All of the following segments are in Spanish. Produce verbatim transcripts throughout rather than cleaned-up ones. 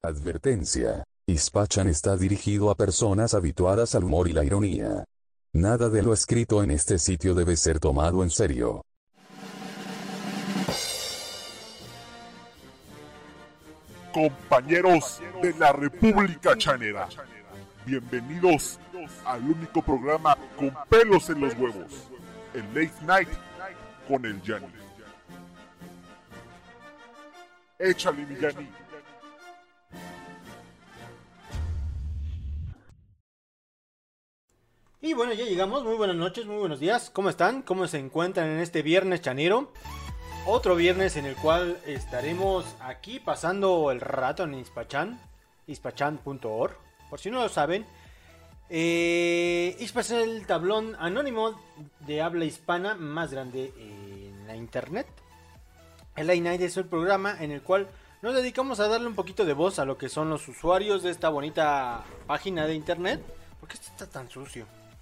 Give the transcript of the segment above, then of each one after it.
Advertencia. Ispachan está dirigido a personas habituadas al humor y la ironía. Nada de lo escrito en este sitio debe ser tomado en serio. Compañeros de la República Chanera, bienvenidos al único programa con pelos en los huevos, el Late Night con el Yanni. Échale, mi Yanni. Y bueno, ya llegamos. Muy buenas noches, muy buenos días. ¿Cómo están? ¿Cómo se encuentran en este viernes chanero? Otro viernes en el cual estaremos aquí pasando el rato en Ispachan, ispachan punto org. Por si no lo saben, eh, Ispachan es el tablón anónimo de habla hispana más grande en la internet. El Late Night es el programa en el cual nos dedicamos a darle un poquito de voz a lo que son los usuarios de esta bonita página de internet. ¿Por qué esto está tan sucio?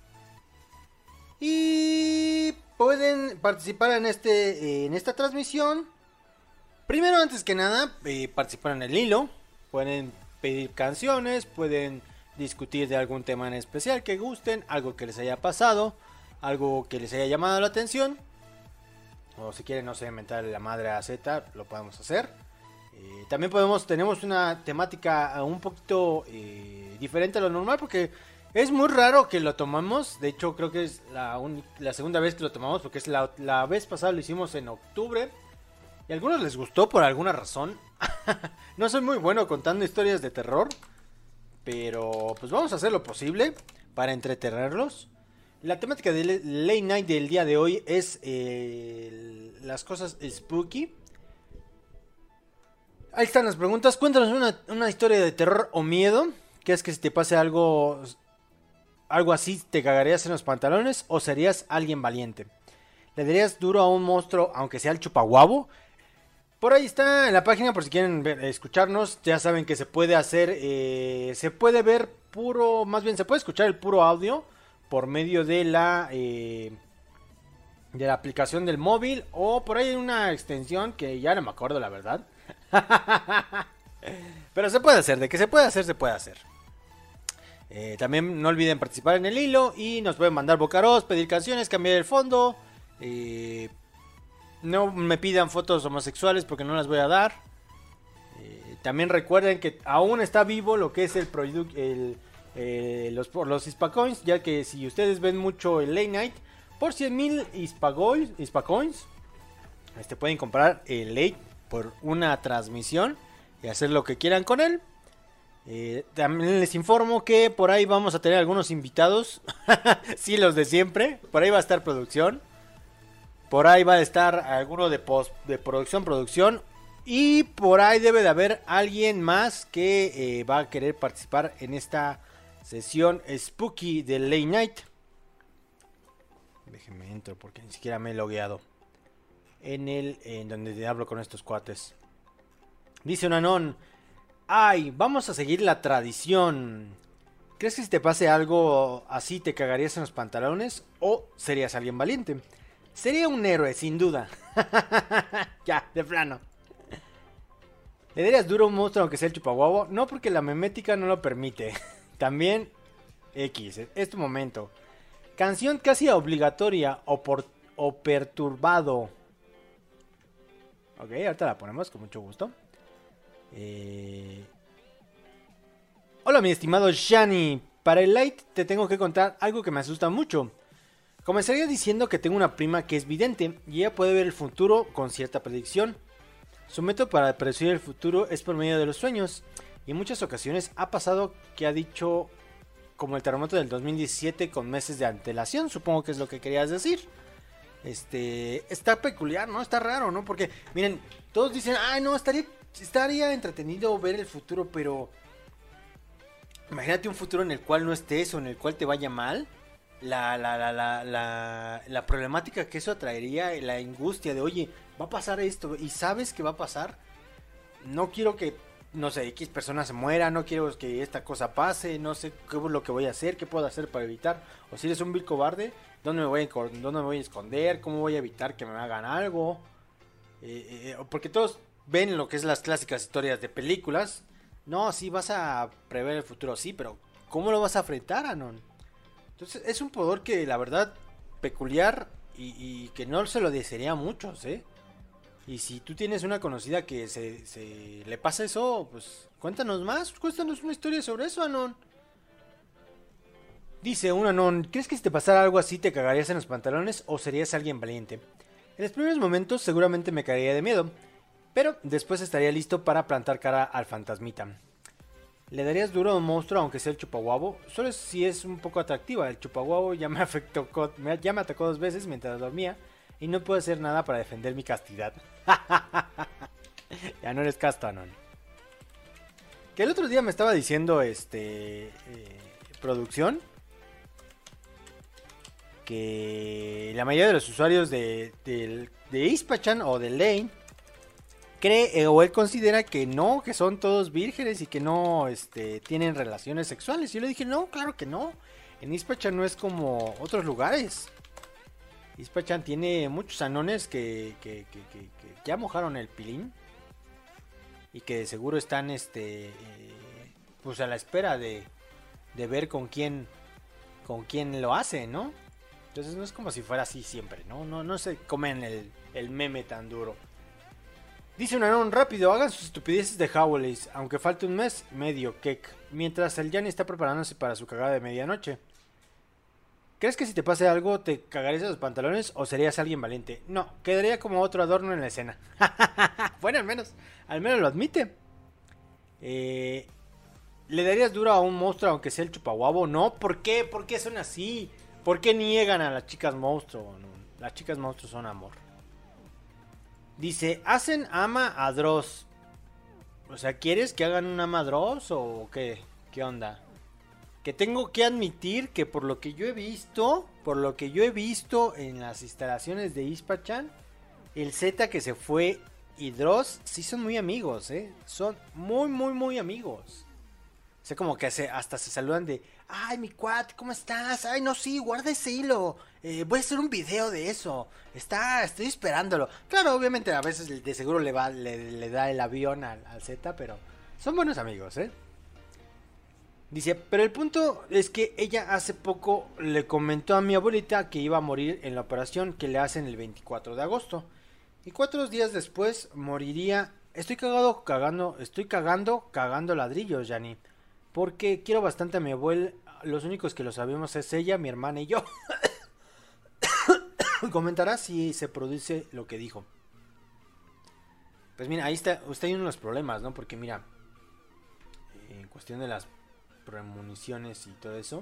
Y pueden participar en este en esta transmisión. Primero, antes que nada, eh, participar en el hilo. Pueden pedir canciones, pueden discutir de algún tema en especial que gusten, algo que les haya pasado, algo que les haya llamado la atención. O si quieren, no sé, inventar la madre a Z, lo podemos hacer. Eh, también podemos, tenemos una temática un poquito eh, diferente a lo normal porque es muy raro que lo tomamos. De hecho, creo que es la, un, la segunda vez que lo tomamos, porque es la, la vez pasada lo hicimos en octubre. Y a algunos les gustó por alguna razón. No soy muy bueno contando historias de terror, pero pues vamos a hacer lo posible para entretenerlos. La temática del Late Night del día de hoy es eh, las cosas spooky. Ahí están las preguntas. Cuéntanos una, una historia de terror o miedo. ¿Qué es que si te pase algo... algo así, te cagarías en los pantalones o serías alguien valiente? ¿Le darías duro a un monstruo aunque sea el chupaguabo? Por ahí está en la página por si quieren ver, escucharnos. Ya saben que se puede hacer, eh, se puede ver puro, más bien se puede escuchar el puro audio por medio de la eh, de la aplicación del móvil, o por ahí hay una extensión que ya no me acuerdo la verdad. Pero se puede hacer, de que se puede hacer, se puede hacer. Eh, también no olviden participar en el hilo y nos pueden mandar bocaros, pedir canciones, cambiar el fondo. Eh, no me pidan fotos homosexuales porque no las voy a dar. Eh, también recuerden que aún está vivo lo que es el, el eh, los, los Hispacoins, ya que si ustedes ven mucho el Late Night, por cien mil Hispacoins, este, pueden comprar el Late por una transmisión y hacer lo que quieran con él. Eh, también les informo que por ahí vamos a tener algunos invitados. Sí, los de siempre. Por ahí va a estar producción. Por ahí va a estar alguno de post, de producción, producción. Y por ahí debe de haber alguien más que eh, va a querer participar en esta sesión spooky del Late Night. Déjenme entro porque ni siquiera me he logueado en el en donde hablo con estos cuates. Dice un anón: ay, vamos a seguir la tradición. ¿Crees que si te pase algo así te cagarías en los pantalones o serías alguien valiente? Sería un héroe, sin duda. Ya, de plano. ¿Le darías duro a un monstruo aunque sea el chupaguabo? No, porque la memética no lo permite. También X, es tu momento. Canción casi obligatoria o, por, o perturbado. Ok, ahorita la ponemos con mucho gusto. Eh... Hola mi estimado Shani. Para el light te tengo que contar algo que me asusta mucho. Comenzaría diciendo que tengo una prima que es vidente y ella puede ver el futuro con cierta predicción. Su método para predecir el futuro es por medio de los sueños. Y en muchas ocasiones ha pasado que ha dicho, como el terremoto del dos mil diecisiete con meses de antelación, supongo que es lo que querías decir. Este, está peculiar, ¿no? Está raro, ¿no? Porque, miren, todos dicen, ay, no, estaría, estaría entretenido ver el futuro, pero imagínate un futuro en el cual no estés o en el cual te vaya mal. La, la, la, la, la, la problemática que eso atraería, la angustia de, oye, va a pasar esto y sabes que va a pasar. No quiero que, no sé, X persona se muera, no quiero que esta cosa pase, no sé qué es lo que voy a hacer, qué puedo hacer para evitar. O si eres un vil cobarde, ¿dónde me voy a, dónde me voy a esconder? ¿Cómo voy a evitar que me hagan algo? Eh, eh, porque todos ven lo que es las clásicas historias de películas, No, sí, vas a prever el futuro, sí, pero ¿cómo lo vas a enfrentar, Anon? Entonces, es un poder que, la verdad, peculiar y, y que no se lo desearía a muchos, ¿eh? Y si tú tienes una conocida que se, se le pasa eso, pues cuéntanos más, cuéntanos una historia sobre eso, Anon. Dice un Anon, ¿crees que si te pasara algo así te cagarías en los pantalones o serías alguien valiente? En los primeros momentos seguramente me cagaría de miedo, pero después estaría listo para plantar cara al fantasmita. ¿Le darías duro a un monstruo aunque sea el chupaguabo? Solo si es un poco atractiva. El chupaguabo ya me afectó, ya me atacó dos veces mientras dormía y no puedo hacer nada para defender mi castidad. Ya no eres casto, Anon. Que el otro día me estaba diciendo este eh, producción que la mayoría de los usuarios de, de, de Ispachan o de Lane cree eh, o él considera que no, que son todos vírgenes y que no este, tienen relaciones sexuales. Y yo le dije, no, claro que no. En Ispachan no es como otros lugares. Ispachan tiene muchos anones que, que, que, que, que ya mojaron el pilín. Y que de seguro están este, eh, pues a la espera de, de ver con quién, con quién lo hace, ¿no? Entonces no es como si fuera así siempre, ¿no? No, no se comen el, el meme tan duro. Dice un anón rápido, hagan sus estupideces de Howleys, aunque falte un mes, medio kek. Mientras el Yanni está preparándose para su cagada de medianoche. ¿Crees que si te pase algo te cagarías a los pantalones o serías alguien valiente? No, quedaría como otro adorno en la escena. Bueno, al menos, al menos lo admite. Eh, ¿Le darías duro a un monstruo aunque sea el chupaguabo? No, ¿por qué? ¿Por qué son así? ¿Por qué niegan a las chicas monstruo? No, las chicas monstruos son amor. Dice, hacen ama a Dross. O sea, ¿quieres que hagan un ama a Dross o qué? ¿Qué onda? Que tengo que admitir que por lo que yo he visto, por lo que yo he visto en las instalaciones de Ispachan, el Z que se fue y Dross sí son muy amigos, ¿eh? Son muy, muy, muy amigos. O sea, como que se, hasta se saludan de, ay, mi cuate, ¿cómo estás? Ay, no, sí, guarda ese hilo. Eh, voy a hacer un video de eso. Está, estoy esperándolo. Claro, obviamente a veces de seguro le va, le, le da el avión al, al Z, pero son buenos amigos, ¿eh? Dice, pero el punto es que ella hace poco le comentó a mi abuelita que iba a morir en la operación que le hacen el veinticuatro de agosto. Y cuatro días después moriría. Estoy cagado, cagando, estoy cagando, cagando ladrillos, Yanni. Porque quiero bastante a mi abuela. Los únicos que lo sabemos es ella, mi hermana y yo. Comentará si se produce lo que dijo. Pues mira, ahí está, usted hay uno de los problemas, ¿no? Porque mira, en cuestión de las premoniciones y todo eso,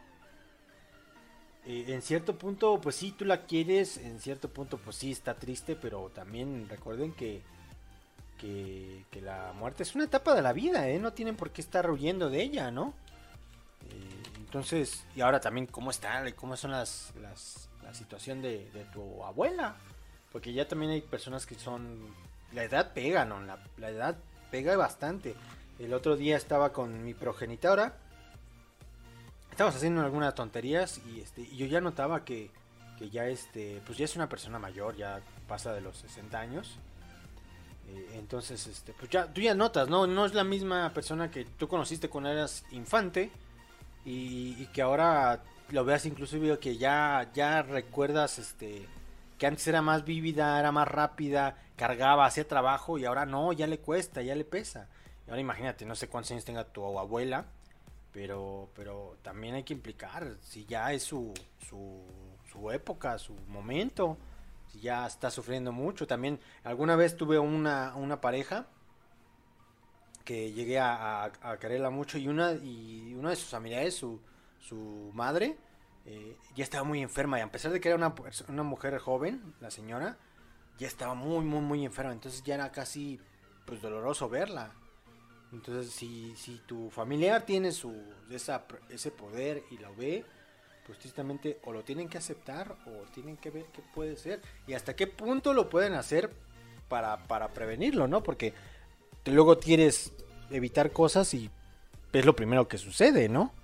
eh, en cierto punto pues sí tú la quieres, en cierto punto pues sí está triste, pero también recuerden que que, que la muerte es una etapa de la vida, ¿eh? No tienen por qué estar huyendo de ella, ¿no? Eh, entonces, y ahora también cómo está, cómo son las, las la situación de, de tu abuela, porque ya también hay personas que son, la edad pega, ¿no? La, la edad pega bastante. El otro día estaba con mi progenitora. Estábamos haciendo algunas tonterías y este y yo ya notaba que, que ya este pues ya es una persona mayor, ya pasa de los sesenta años. Eh, entonces este pues ya tú ya notas, no no es la misma persona que tú conociste cuando eras infante y, y que ahora lo veas inclusive que ya ya recuerdas este que antes era más vívida, era más rápida, cargaba, hacía trabajo y ahora no, ya le cuesta, ya le pesa. Ahora imagínate, no sé cuántos años tenga tu abuela, pero pero también hay que implicar si ya es su, su, su época, su momento, si ya está sufriendo mucho. También alguna vez tuve una, una pareja que llegué a, a, a quererla mucho y una, y una de sus familiares, su, su madre, eh, ya estaba muy enferma y a pesar de que era una, una mujer joven, la señora, ya estaba muy, muy, muy enferma, entonces ya era casi pues doloroso verla. Entonces, si, si tu familiar tiene su esa, ese poder y lo ve, pues tristemente o lo tienen que aceptar o tienen que ver qué puede ser y hasta qué punto lo pueden hacer para, para prevenirlo, ¿no? Porque luego quieres evitar cosas y es lo primero que sucede, ¿no?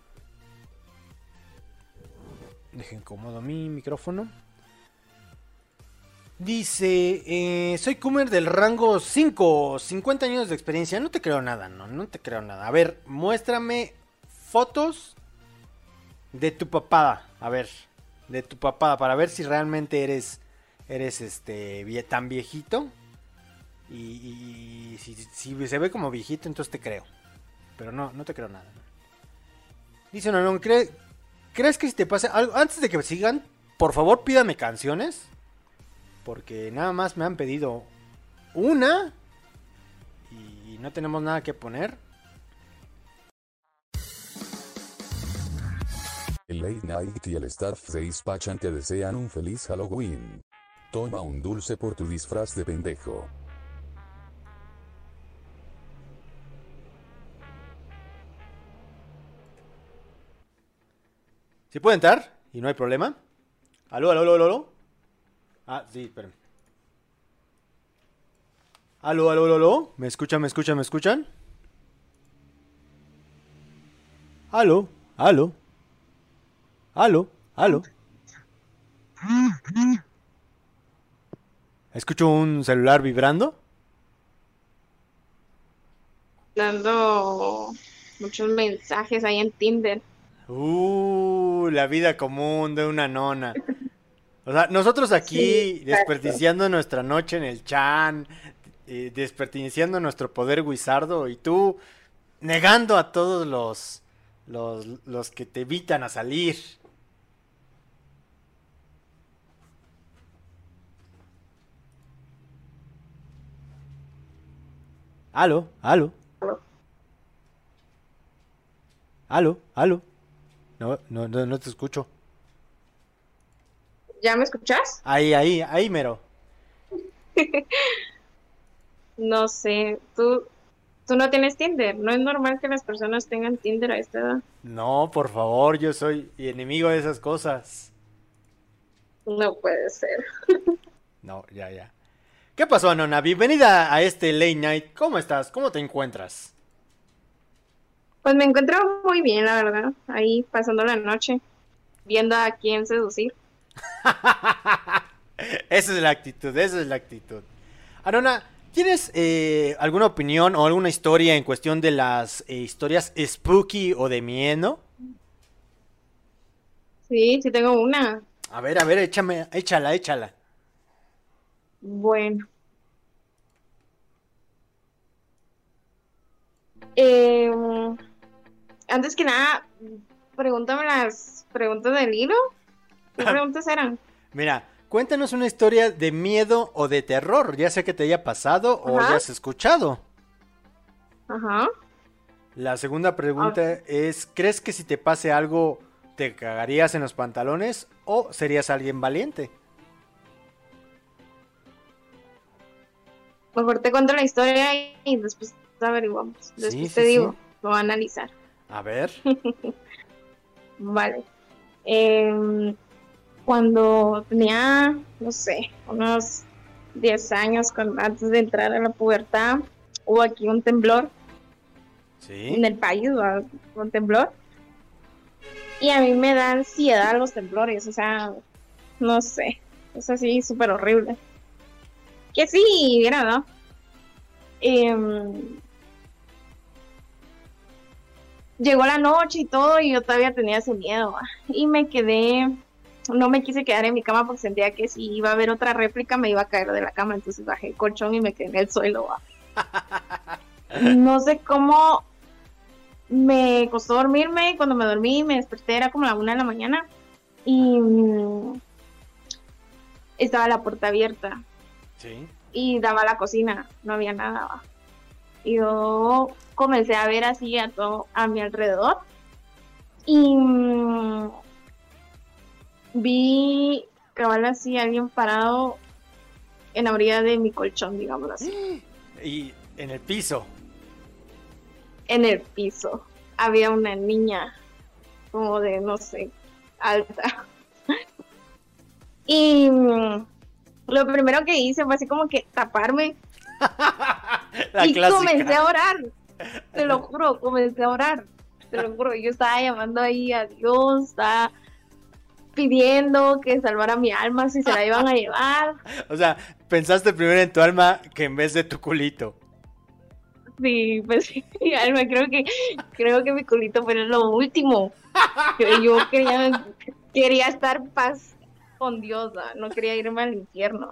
Dejen cómodo mi micrófono. Dice, eh, soy Coomer del rango cinco, cincuenta años de experiencia. No te creo nada, no, no te creo nada. A ver, muéstrame fotos de tu papada. A ver, de tu papada, para ver si realmente eres, eres este, vie- tan viejito. Y, y- y si, si se ve como viejito, entonces te creo. Pero no, no te creo nada. Dice, no, no, ¿cree, ¿crees que si te pase algo? Antes de que sigan, por favor pídame canciones. Porque nada más me han pedido una y no tenemos nada que poner. El Late Night y el staff de Dispatchan te desean un feliz Halloween. Toma un dulce por tu disfraz de pendejo. ¿Sí puede entrar? Y no hay problema. ¿Aló, aló, aló, aló? aló? Ah, sí, esperen. ¿Aló, aló, aló, aló? ¿Me escuchan, me escuchan, me escuchan? ¿Aló, aló? ¿Aló, aló? ¿Escucho un celular vibrando? Dando muchos mensajes ahí en Tinder. Uh, la vida común de una nona. O sea, nosotros aquí Sí, exacto. desperdiciando nuestra noche en el chan, eh, desperdiciando nuestro poder guisardo y tú negando a todos los, los, los que te evitan a salir. Aló, aló, aló, aló. No, no, no, no te escucho. ¿Ya me escuchas? Ahí, ahí, ahí, mero. No sé, tú, tú no tienes Tinder. No es normal que las personas tengan Tinder a esta edad. No, por favor, yo soy enemigo de esas cosas. No puede ser. No, ya, ya. ¿Qué pasó, Nona? Bienvenida a este Late Night. ¿Cómo estás? ¿Cómo te encuentras? Pues me encuentro muy bien, la verdad. Ahí pasando la noche, viendo a quién seducir. Esa es la actitud, esa es la actitud. Anona, ¿tienes eh, alguna opinión o alguna historia en cuestión de las eh, historias spooky o de miedo? Sí, sí tengo una. A ver, a ver, échame, échala, échala. Bueno. Eh, antes que nada, pregúntame las preguntas del hilo. ¿Qué preguntas eran? Mira, cuéntanos una historia de miedo o de terror, ya sea que te haya pasado o Ajá. hayas escuchado. Ajá. La segunda pregunta es, ¿crees que si te pase algo te cagarías en los pantalones o serías alguien valiente? Mejor te cuento la historia y, y después averiguamos. Después Sí, te sí, digo, sí. lo voy a analizar. A ver. Vale. Em, cuando tenía, no sé, unos diez años, cuando, antes de entrar a la pubertad, hubo aquí un temblor en Sí. el país, ¿verdad? Un temblor. Y a mí me da ansiedad los temblores, o sea, no sé, es así súper horrible. Que sí, era, ¿no? Em, llegó la noche y todo, y yo todavía tenía ese miedo, ¿va? Y me quedé, no me quise quedar en mi cama porque sentía que si iba a haber otra réplica me iba a caer de la cama, entonces bajé el colchón y me quedé en el suelo, ¿va? No sé cómo me costó dormirme, cuando me dormí me desperté, era como la una de la mañana, y mm, estaba la puerta abierta, Sí. y daba a la cocina, no había nada, ¿va? Y yo comencé a ver así a todo a mi alrededor y mm, vi cabal así alguien parado en la orilla de mi colchón, digamos así, Y en el piso. en el piso. Había una niña como de, no sé, alta. Y mm, lo primero que hice fue así como que taparme La y clásica. comencé a orar. Te lo juro, comencé a orar. Te lo juro, yo estaba llamando ahí a Dios, estaba pidiendo que salvara mi alma si se la iban a llevar. O sea, pensaste primero en tu alma que en vez de tu culito. Sí, pues sí, mi alma, creo que, creo que mi culito fue lo último. Que yo quería, quería estar paz con Dios, ¿no? No quería irme al infierno.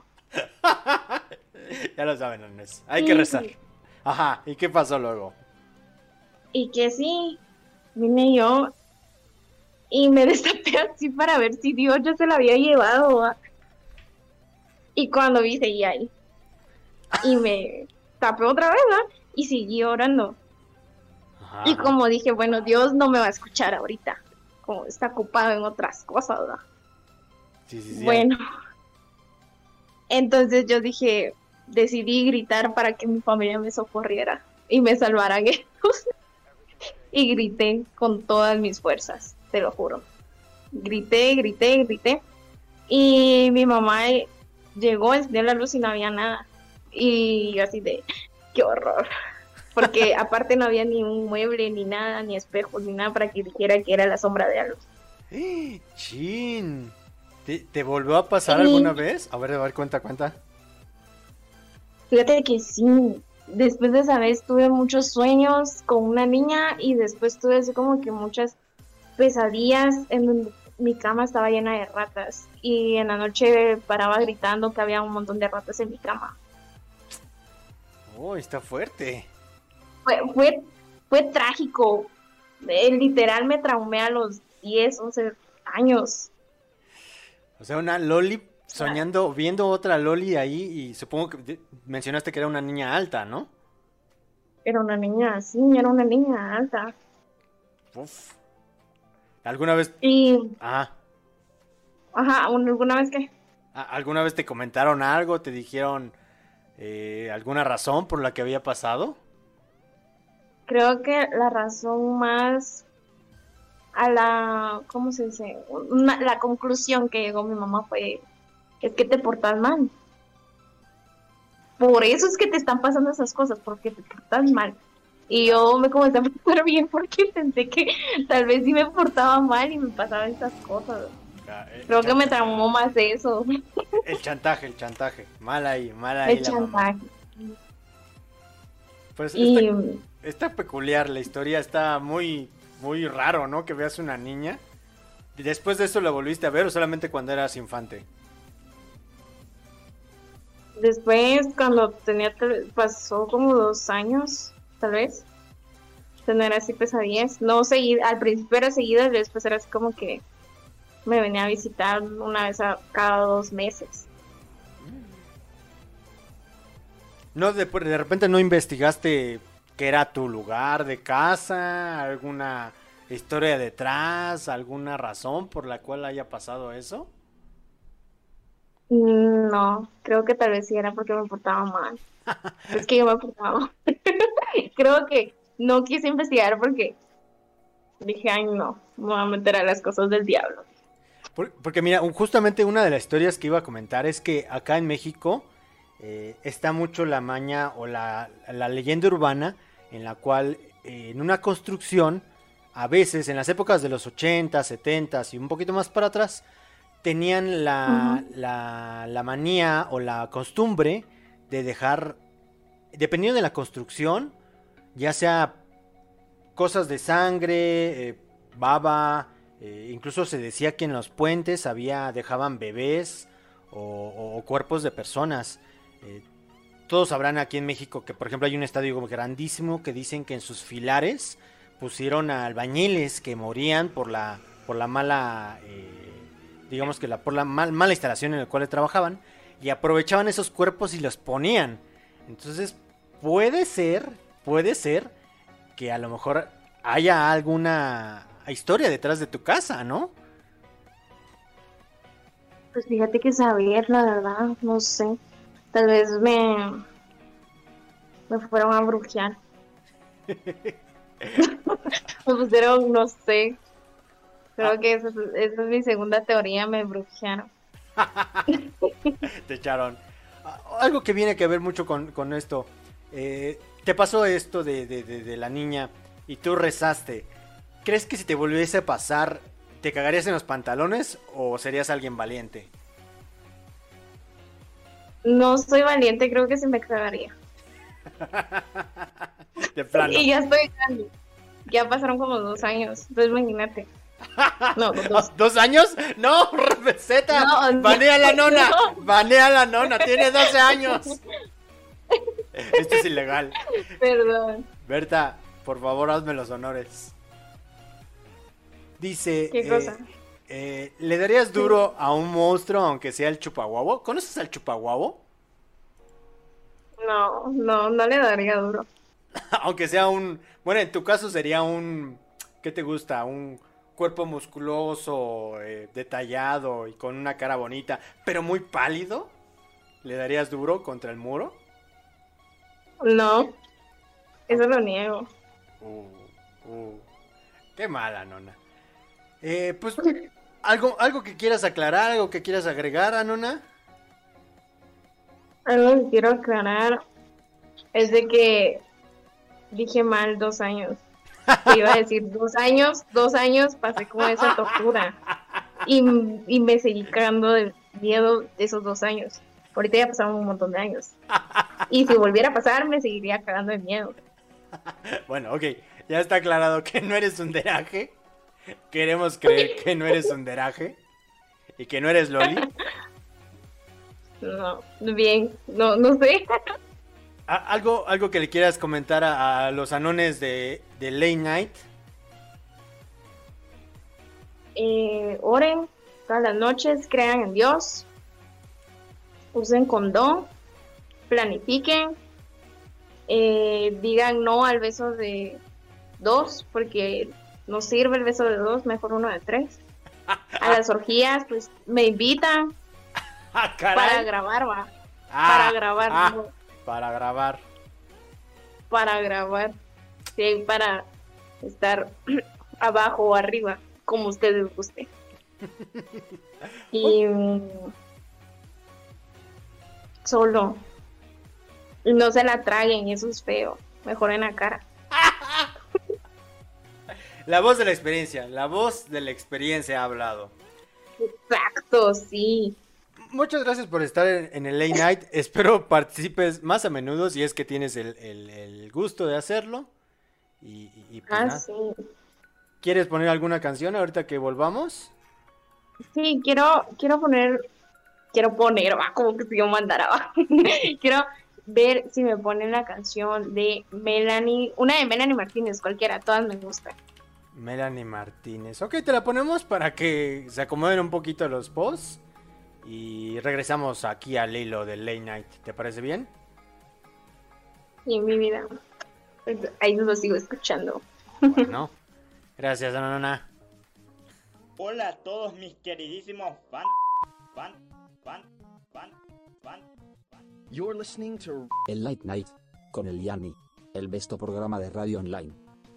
Ya lo saben, Inés. Hay que rezar. Ajá, ¿y qué pasó luego? Y que sí, vine yo y me destapé así para ver si Dios ya se la había llevado, ¿va? Y cuando vi, seguí ahí. Y me tapé otra vez, ¿no? Y seguí orando. Ajá. Y como dije, bueno, Dios no me va a escuchar ahorita. Como está ocupado en otras cosas, ¿no? Sí, sí, sí. Bueno. Entonces yo dije, decidí gritar para que mi familia me socorriera y me salvaran ellos. Y grité con todas mis fuerzas, te lo juro. Grité, grité, grité. Y mi mamá llegó, encendió la luz y no había nada. Y yo así de, qué horror. Porque aparte no había ni un mueble, ni nada, ni espejos, ni nada para que dijera que era la sombra de algo. ¡Chin! ¿Te, te volvió a pasar Sí. alguna vez? A ver, a ver, cuenta, cuenta. Fíjate que sí, después de esa vez tuve muchos sueños con una niña y después tuve así como que muchas pesadillas en donde mi cama estaba llena de ratas y en la noche paraba gritando que había un montón de ratas en mi cama. Oh, está fuerte. Fue, fue, fue trágico, Eh, literal me traumé a los diez, once años. O sea, una Loli soñando, viendo otra Loli ahí y supongo que de- mencionaste que era una niña alta, ¿no? Era una niña así, era una niña alta. Uf. ¿Alguna vez, Y, ajá, ajá, un- alguna vez que... a- alguna vez te comentaron algo, te dijeron eh, alguna razón por la que había pasado? Creo que la razón más a la, ¿cómo se dice? Una- la conclusión que llegó mi mamá fue, es que te portas mal. Por eso es que te están pasando esas cosas, porque te portas mal. Y yo me comencé a portar bien porque pensé que tal vez sí me portaba mal y me pasaban esas cosas. Ah, eh, Creo que chan- me traumó más eso, El chantaje, el chantaje. Mal ahí, mal ahí el la mamá. chantaje. Pues Y está, está peculiar, la historia está muy, muy raro, ¿no? Que veas una niña. ¿Y después de eso la volviste a ver o solamente cuando eras infante? después, cuando tenía, tal- pasó como dos años, tal vez, tener así pesadillas. No seguida, al principio era seguida, después era así como que me venía a visitar una vez a cada dos meses. No, de, de repente no investigaste qué era tu lugar de casa, alguna historia detrás, alguna razón por la cual haya pasado eso. Mm, No, creo que tal vez sí era porque me portaba mal. Es que yo me portaba mal. Creo que no quise investigar porque dije, ay no, me voy a meter a las cosas del diablo. Por- porque mira, un- justamente una de las historias que iba a comentar es que acá en México eh, está mucho la maña o la, la leyenda urbana en la cual eh, en una construcción, a veces en las épocas de los ochenta, setenta y un poquito más para atrás, tenían la, Ujú. la, la manía o la costumbre de dejar, dependiendo de la construcción, ya sea cosas de sangre, eh, baba, eh, incluso se decía que en los puentes había, dejaban bebés o, o- o cuerpos de personas. Eh, todos sabrán aquí en México que, por ejemplo, hay un estadio grandísimo que dicen que en sus filares pusieron a albañiles que morían por la, por la mala, eh, digamos que la, por la mal- mala instalación en la cual trabajaban y aprovechaban esos cuerpos y los ponían. Entonces, puede ser, puede ser que a lo mejor haya alguna historia detrás de tu casa, ¿no? Pues fíjate que saber, la verdad, no sé. Tal vez me, me fueron a brujear. Me pusieron, no sé. Creo Ah. que esa es, esa es mi segunda teoría, me brujearon. Te echaron. Ah, algo que viene que ver mucho con, con esto. Eh, te pasó esto de, de- de- de la niña y tú rezaste. ¿Crees que si te volviese a pasar, ¿Te cagarías en los pantalones o serías alguien valiente? No soy valiente, creo que se me cagaría. De plano. Y ya estoy grande. Ya pasaron como dos años. Entonces imagínate. No, dos. ¿Dos años? No, receta. No, no. Banea a la nona. No. Banea a la nona. Tiene doce años. Esto es ilegal. Perdón. Berta, por favor, hazme los honores. Dice... ¿Qué eh, cosa? eh, ¿Le darías duro a un monstruo aunque sea el chupaguabo? ¿Conoces al chupaguabo? No, no, no le daría duro. Aunque sea un... Bueno, en tu caso sería un... ¿Qué te gusta? Un cuerpo musculoso, eh, detallado y con una cara bonita, pero muy pálido. ¿Le darías duro contra el muro? No, eso lo niego. Uh, uh, qué mala, nona. Eh, pues, ¿algo, algo que quieras aclarar, algo que quieras agregar, Anona? Algo que quiero aclarar es de que dije mal dos años. Que iba a decir dos años, dos años pasé con esa tortura. Y, y me seguí cagando de miedo de esos dos años. Ahorita ya pasaron un montón de años. Y si volviera a pasar, me seguiría cagando de miedo. Bueno, ok, ya está aclarado que no eres un deraje. Queremos creer que no eres un deraje. Y que no eres Loli. No, bien, no, no sé. A- ¿Algo, algo que le quieras comentar a, a los anones de, de Late Night? Eh, oren todas las noches, crean en Dios, usen condón, planifiquen, eh, digan no al beso de dos, porque no sirve el beso de dos, mejor uno de tres. A las orgías, pues me invitan Ah, para caray. grabar, va, Ah, para grabar, ah, no, para grabar. para grabar, sí, para estar abajo o arriba, como ustedes gusten. Y mm, solo no se la traguen, eso es feo, mejor en la cara. La voz de la experiencia, la voz de la experiencia ha hablado. Exacto, sí. Muchas gracias por estar en, en el Late Night. Espero participes más a menudo si es que tienes el, el- el gusto de hacerlo. Y, y- y pues Ah, nada. sí. ¿Quieres poner alguna canción ahorita que volvamos? Sí, quiero, quiero poner, quiero poner, va, como que si yo mandara, va. Quiero ver si me ponen la canción de Melanie, una de Melanie Martínez, cualquiera, todas me gustan. Melanie Martínez. Ok, te la ponemos para que se acomoden un poquito los posts. Y regresamos aquí al hilo del Late Night. ¿Te parece bien? Y en mi vida, pues, ahí lo sigo escuchando. Bueno. Gracias, Anona. Hola a todos mis queridísimos fan, fan, fan, fan, fan, fan. You're listening to El Late Night con el Yanni, el besto programa de radio online.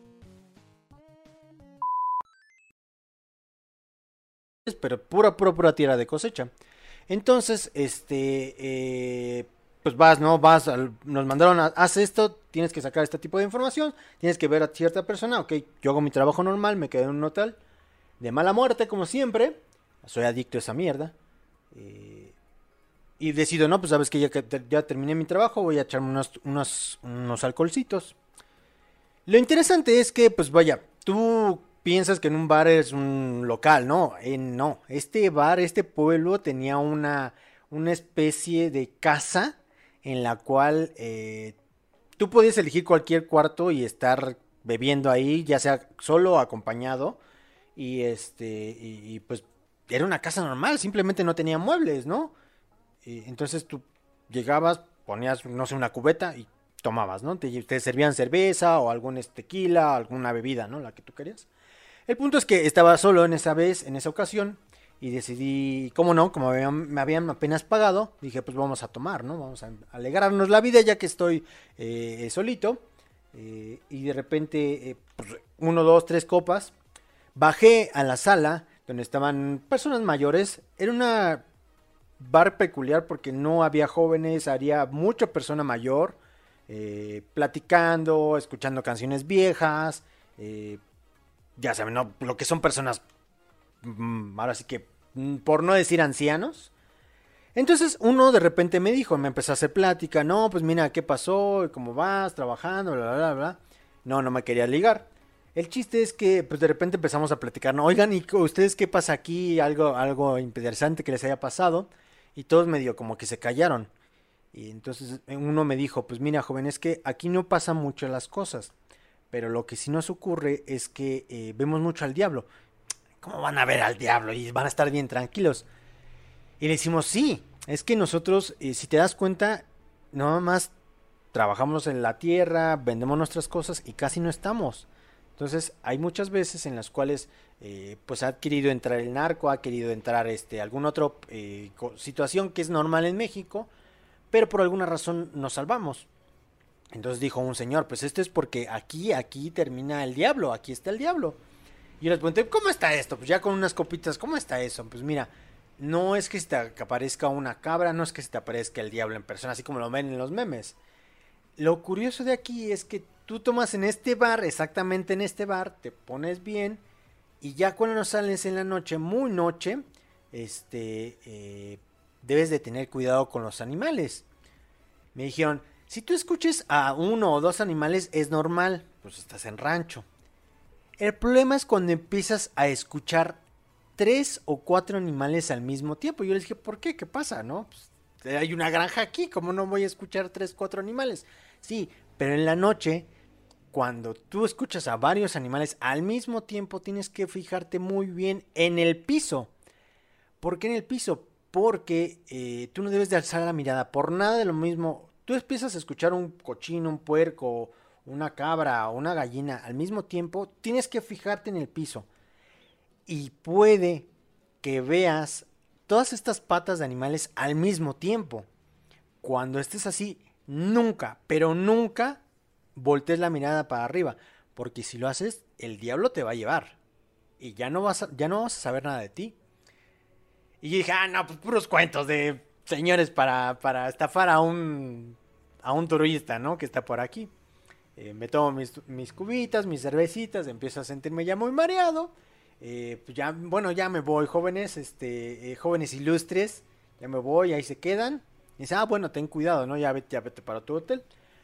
Pero pura, pura, pura tierra de cosecha. Entonces, este, eh, pues vas, ¿no? Vas, al- nos mandaron, a, haz esto, tienes que sacar este tipo de información, tienes que ver a cierta persona, ok, yo hago mi trabajo normal, me quedé en un hotel, de mala muerte, como siempre, soy adicto a esa mierda, eh, y decido, no, pues sabes que ya, que te- ya terminé mi trabajo, voy a echarme unos, unos, unos alcoholcitos. Lo interesante es que, pues vaya, tú piensas que en un bar es un local, ¿no? Eh, no, este bar, este pueblo tenía una, una especie de casa en la cual eh, tú podías elegir cualquier cuarto y estar bebiendo ahí, ya sea solo o acompañado. Y este, y, y, pues era una casa normal, simplemente no tenía muebles, ¿no? Y entonces tú llegabas, ponías, no sé, una cubeta y tomabas, ¿no? Te, te servían cerveza o algún este, tequila, alguna bebida, ¿no? La que tú querías. El punto es que estaba solo en esa vez, en esa ocasión, y decidí, ¿cómo no? Como me habían, me habían apenas pagado, dije, pues vamos a tomar, ¿no? Vamos a alegrarnos la vida ya que estoy eh, solito. Eh, y de repente, eh, pues, uno, dos, tres copas. Bajé a la sala donde estaban personas mayores. Era una bar peculiar porque no había jóvenes, había mucha persona mayor, eh, platicando, escuchando canciones viejas, eh, ya saben, ¿no? Lo que son personas mm, ahora sí que, mm, por no decir ancianos. Entonces uno de repente me dijo, me empezó a hacer plática, no, pues mira, ¿qué pasó? ¿Cómo vas? ¿Trabajando? Bla, bla, bla, bla. No, no me quería ligar. El chiste es que, pues de repente empezamos a platicar, no, oigan, ¿y ustedes qué pasa aquí? Algo, algo interesante que les haya pasado. Y todos medio como que se callaron. Y entonces uno me dijo, pues mira, joven, es que aquí no pasan mucho las cosas. Pero lo que sí nos ocurre es que eh, vemos mucho al diablo. ¿Cómo van a ver al diablo? Y van a estar bien tranquilos. Y le decimos, sí, es que nosotros, eh, si te das cuenta, nada más trabajamos en la tierra, vendemos nuestras cosas y casi no estamos. Entonces hay muchas veces en las cuales eh, pues ha querido entrar el narco, ha querido entrar este alguna otra eh, situación que es normal en México, pero por alguna razón nos salvamos. Entonces dijo un señor, pues esto es porque aquí, aquí termina el diablo, aquí está el diablo. Y yo les pregunté, ¿cómo está esto? Pues ya con unas copitas, ¿cómo está eso? Pues mira, no es que se te aparezca una cabra, no es que se te aparezca el diablo en persona, así como lo ven en los memes. Lo curioso de aquí es que tú tomas en este bar, exactamente en este bar, te pones bien y ya cuando sales en la noche, muy noche, este, eh, debes de tener cuidado con los animales. Me dijeron, si tú escuches a uno o dos animales es normal, pues estás en rancho. El problema es cuando empiezas a escuchar tres o cuatro animales al mismo tiempo. Yo les dije, ¿por qué? ¿Qué pasa? ¿No? Pues, hay una granja aquí, ¿cómo no voy a escuchar tres, cuatro animales? Sí, pero en la noche, cuando tú escuchas a varios animales al mismo tiempo, tienes que fijarte muy bien en el piso. ¿Por qué en el piso? Porque eh, tú no debes de alzar la mirada por nada de lo mismo. Tú empiezas a escuchar un cochino, un puerco, una cabra o una gallina al mismo tiempo, tienes que fijarte en el piso. Y puede que veas todas estas patas de animales al mismo tiempo. Cuando estés así, nunca, pero nunca voltees la mirada para arriba. Porque si lo haces, el diablo te va a llevar. Y ya no vas a, ya no vas a saber nada de ti. Y yo dije, ah, no, pues puros cuentos de señores para, para estafar a un, a un turista, ¿no? Que está por aquí. Eh, me tomo mis, mis cubitas, mis cervecitas, empiezo a sentirme ya muy mareado. Eh, pues ya, bueno, ya me voy, jóvenes, este, eh, jóvenes ilustres, ya me voy, ahí se quedan. Y dice, ah, bueno, ten cuidado, ¿no? Ya vete, ya vete para tu hotel.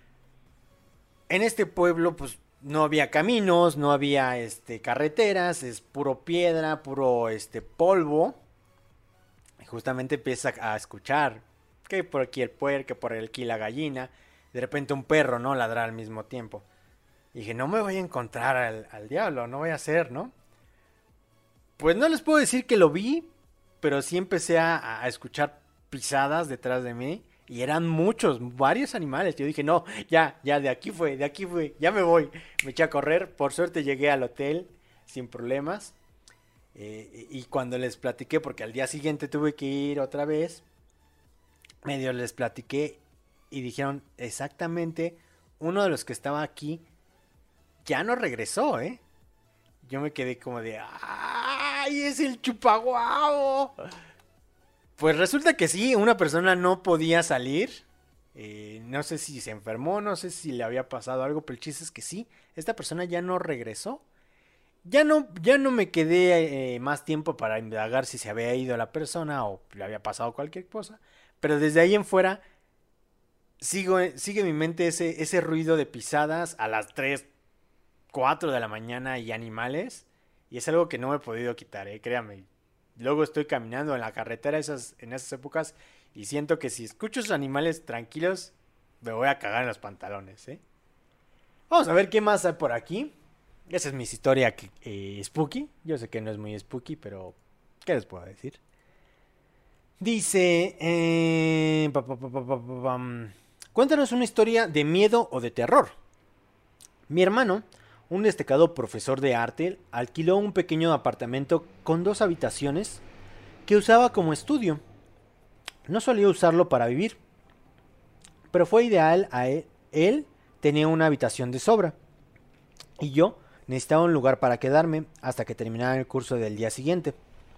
En este pueblo, pues, no había caminos, no había, este, carreteras, es puro piedra, puro, este, polvo. Y justamente empieza a escuchar que por aquí el puerco, que por aquí la gallina. De repente un perro, ¿no? Ladrar al mismo tiempo. Y dije, no me voy a encontrar al, al diablo, no voy a hacer, ¿no? Pues no les puedo decir que lo vi, pero sí empecé a, a escuchar pisadas detrás de mí. Y eran muchos, varios animales. Yo dije, no, ya, ya, de aquí fue, de aquí fue, ya me voy. Me eché a correr, por suerte llegué al hotel sin problemas. Eh, y cuando les platiqué, porque al día siguiente tuve que ir otra vez, medio les platiqué y dijeron exactamente, uno de los que estaba aquí ya no regresó, ¿eh? Yo me quedé como de, ¡ay, es el chupaguao! Pues resulta que sí, una persona no podía salir. Eh, no sé si se enfermó, no sé si le había pasado algo, pero el chiste es que sí, esta persona ya no regresó. Ya no, ya no me quedé eh, más tiempo para indagar si se había ido la persona o le había pasado cualquier cosa. Pero desde ahí en fuera, sigo, sigue en mi mente ese, ese ruido de pisadas a las tres, cuatro de la mañana y animales. Y es algo que no me he podido quitar, eh, créanme. Luego estoy caminando en la carretera esas, en esas épocas y siento que si escucho esos animales tranquilos, me voy a cagar en los pantalones, ¿eh? Vamos a ver qué más hay por aquí. Esa es mi historia que, eh, spooky. Yo sé que no es muy spooky, pero ¿qué les puedo decir? Dice... Eh, pa, pa, pa, pa, pa, pa, cuéntanos una historia de miedo o de terror. Mi hermano, un destacado profesor de arte, alquiló un pequeño apartamento con dos habitaciones que usaba como estudio. No solía usarlo para vivir, pero fue ideal a él. Él tenía una habitación de sobra y yo necesitaba un lugar para quedarme hasta que terminara el curso del día siguiente.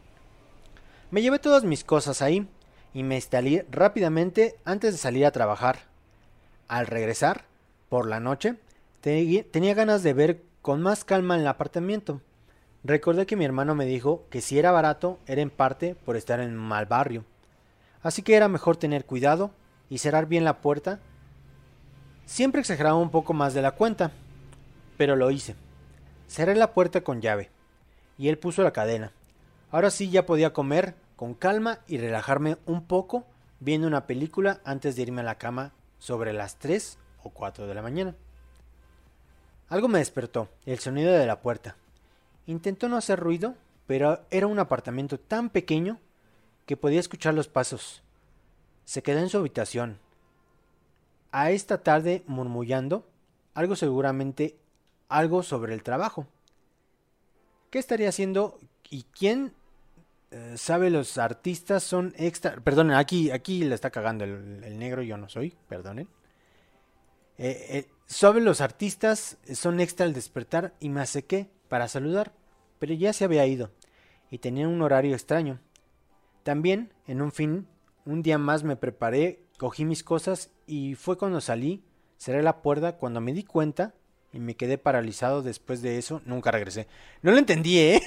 Me llevé todas mis cosas ahí y me instalé rápidamente antes de salir a trabajar. Al regresar, por la noche, tenía ganas de ver con más calma el apartamento, Recordé que mi hermano me dijo que si era barato era en parte por estar en un mal barrio. Así que era mejor tener cuidado y cerrar bien la puerta. Siempre exageraba un poco más de la cuenta, pero lo hice. Cerré la puerta con llave y él puso la cadena. Ahora sí ya podía comer con calma y relajarme un poco viendo una película antes de irme a la cama sobre las tres o cuatro de la mañana. Algo me despertó, el sonido de la puerta. Intentó no hacer ruido, pero era un apartamento tan pequeño que podía escuchar los pasos. Se quedó en su habitación. A esta tarde murmullando, algo seguramente, algo sobre el trabajo. ¿Qué estaría haciendo y quién eh, sabe? Los artistas son extra... Perdonen, aquí, aquí le está cagando el, el negro, yo no soy, perdonen. Eh, eh, sabe, los artistas son extra al despertar y me acerqué para saludar, pero ya se había ido y tenía un horario extraño. También, en un fin, un día más me preparé, cogí mis cosas y fue cuando salí, cerré la puerta cuando me di cuenta y me quedé paralizado. Después de eso, nunca regresé. No lo entendí, ¿eh?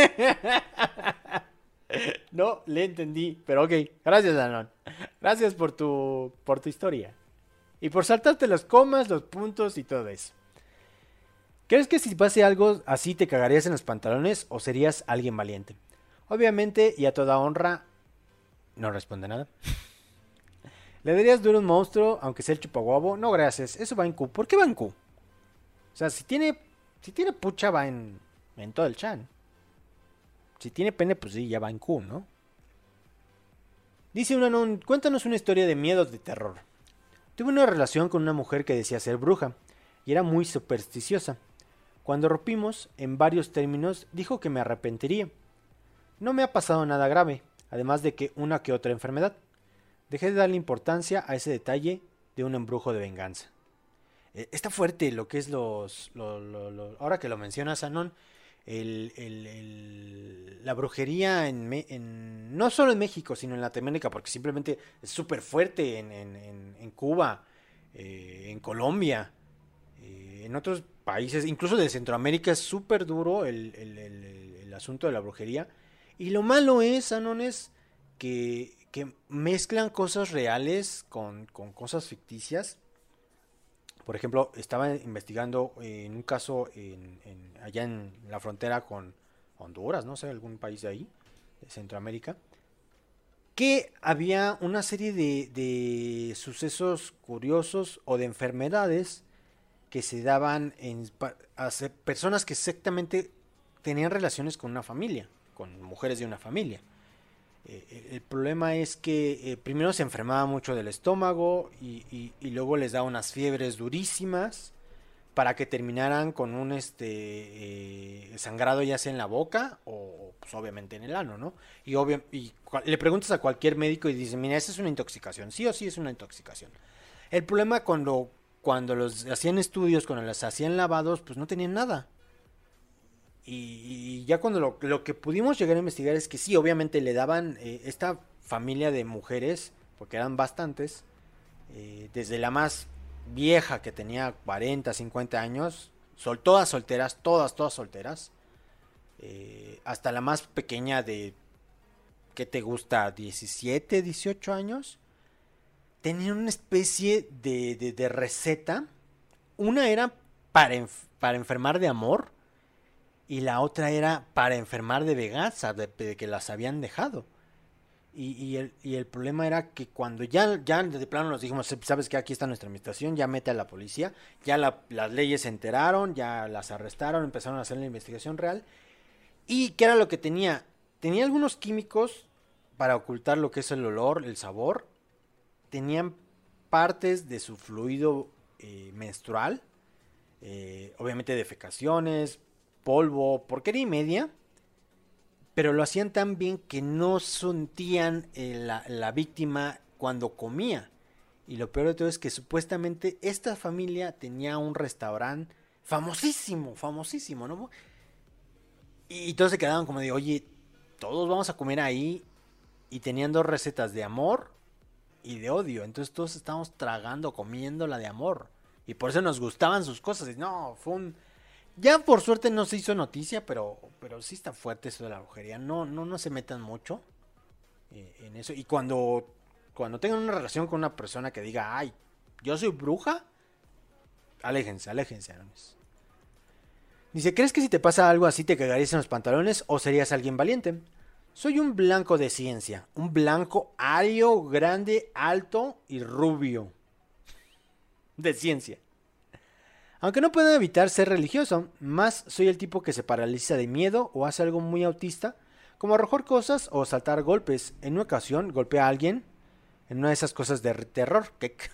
No le entendí, pero ok. Gracias, Anon. Gracias por tu, por tu historia. Y por saltarte las comas, los puntos y todo eso. ¿Crees que si pase algo así te cagarías en los pantalones o serías alguien valiente? Obviamente, y a toda honra, no responde nada. ¿Le darías duro a un monstruo, aunque sea el chupaguabo? No, gracias. Eso va en Q. ¿Por qué va en Q? O sea, si tiene, si tiene pucha, va en, en todo el chan. Si tiene pene, pues sí, ya va en Q, ¿no? Dice una, no, cuéntanos una historia de miedos de terror. Tuve una relación con una mujer que decía ser bruja y era muy supersticiosa. Cuando rompimos, en varios términos, dijo que me arrepentiría. No me ha pasado nada grave, además de que una que otra enfermedad. Dejé de darle importancia a ese detalle de un embrujo de venganza. Eh, está fuerte lo que es los... Lo, lo, lo, ahora que lo mencionas, Anon, el, el, el, la brujería en, en no solo en México, sino en Latinoamérica, porque simplemente es súper fuerte en, en, en, en Cuba, eh, en Colombia, eh, en otros países, incluso de Centroamérica es súper duro el, el, el, el asunto de la brujería. Y lo malo es, Anon, es que, que mezclan cosas reales con, con cosas ficticias. Por ejemplo, estaba investigando en un caso en, en, allá en la frontera con Honduras, no sé, algún país de ahí, de Centroamérica, que había una serie de, de sucesos curiosos o de enfermedades que se daban en a personas que exactamente tenían relaciones con una familia, con mujeres de una familia. Eh, el problema es que eh, primero se enfermaba mucho del estómago y, y, y luego les daba unas fiebres durísimas para que terminaran con un este eh, sangrado ya sea en la boca o pues obviamente en el ano, ¿no? Y, obvio, y le preguntas a cualquier médico y dice, mira, esa es una intoxicación, sí o sí es una intoxicación. El problema cuando, cuando los hacían estudios, cuando los hacían lavados, pues no tenían nada. Y ya cuando lo, lo que pudimos llegar a investigar es que sí, obviamente le daban eh, esta familia de mujeres, porque eran bastantes, eh, desde la más vieja que tenía cuarenta, cincuenta años, sol, todas solteras, todas, todas solteras, eh, hasta la más pequeña de, ¿qué te gusta? diecisiete, dieciocho años, tenían una especie de, de, de receta. Una era para, enf- para enfermar de amor. Y la otra era para enfermar de venganza, de, de que las habían dejado. Y, y, el, y el problema era que cuando ya, ya de plano nos dijimos, sabes que aquí está nuestra investigación, ya mete a la policía, ya la, las leyes se enteraron, ya las arrestaron, empezaron a hacer la investigación real. ¿Y qué era lo que tenía? Tenía algunos químicos para ocultar lo que es el olor, el sabor. Tenían partes de su fluido eh, menstrual, eh, obviamente defecaciones, polvo, porquería y media, pero lo hacían tan bien que no sentían eh, la, la víctima cuando comía. Y lo peor de todo es que supuestamente esta familia tenía un restaurante famosísimo, famosísimo, ¿no? Y todos se quedaban como de, oye, todos vamos a comer ahí, y tenían dos recetas de amor y de odio, entonces todos estábamos tragando, comiendo la de amor, y por eso nos gustaban sus cosas. Y no, fue un... Ya por suerte no se hizo noticia, pero, pero sí está fuerte eso de la brujería. No, no, no se metan mucho eh, en eso. Y cuando, cuando tengan una relación con una persona que diga, ay, yo soy bruja, aléjense, aléjense. Aramis. Dice, ¿crees que si te pasa algo así te cagarías en los pantalones o serías alguien valiente? Soy un blanco de ciencia, un blanco ario, grande, alto y rubio. De ciencia. Aunque no puedo evitar ser religioso, más soy el tipo que se paraliza de miedo o hace algo muy autista, como arrojar cosas o saltar golpes. En una ocasión golpeé a alguien en una de esas cosas de terror.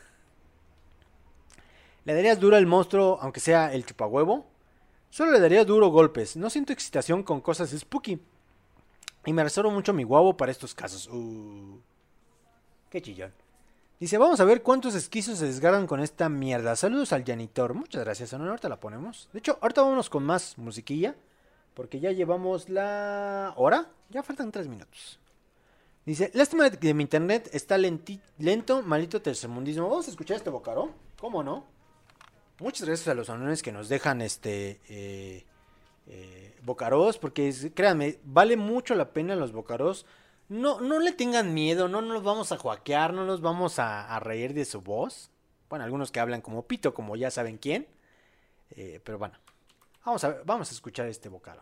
¿Le darías duro al monstruo aunque sea el chupahuevo? Solo le daría duro golpes, no siento excitación con cosas spooky. Y me reservo mucho mi guavo para estos casos. Uh, qué chillón. Dice, vamos a ver cuántos esquizos se desgarran con esta mierda. Saludos al janitor. Muchas gracias, Ana. Ahorita la ponemos. De hecho, ahorita vámonos con más musiquilla. Porque ya llevamos la hora. Ya faltan tres minutos. Dice, lástima de que mi internet está lenti lento, malito tercermundismo. Vamos a escuchar este bocaro. ¿Cómo no? Muchas gracias a los anones que nos dejan este... Eh, eh, bocaros. Porque créanme, vale mucho la pena los bocaros. No, no le tengan miedo, no nos vamos a juaquear, no nos vamos a, a reír de su voz. Bueno, algunos que hablan como pito, como ya saben quién. Eh, pero bueno, vamos a, ver, vamos a escuchar este vocalo.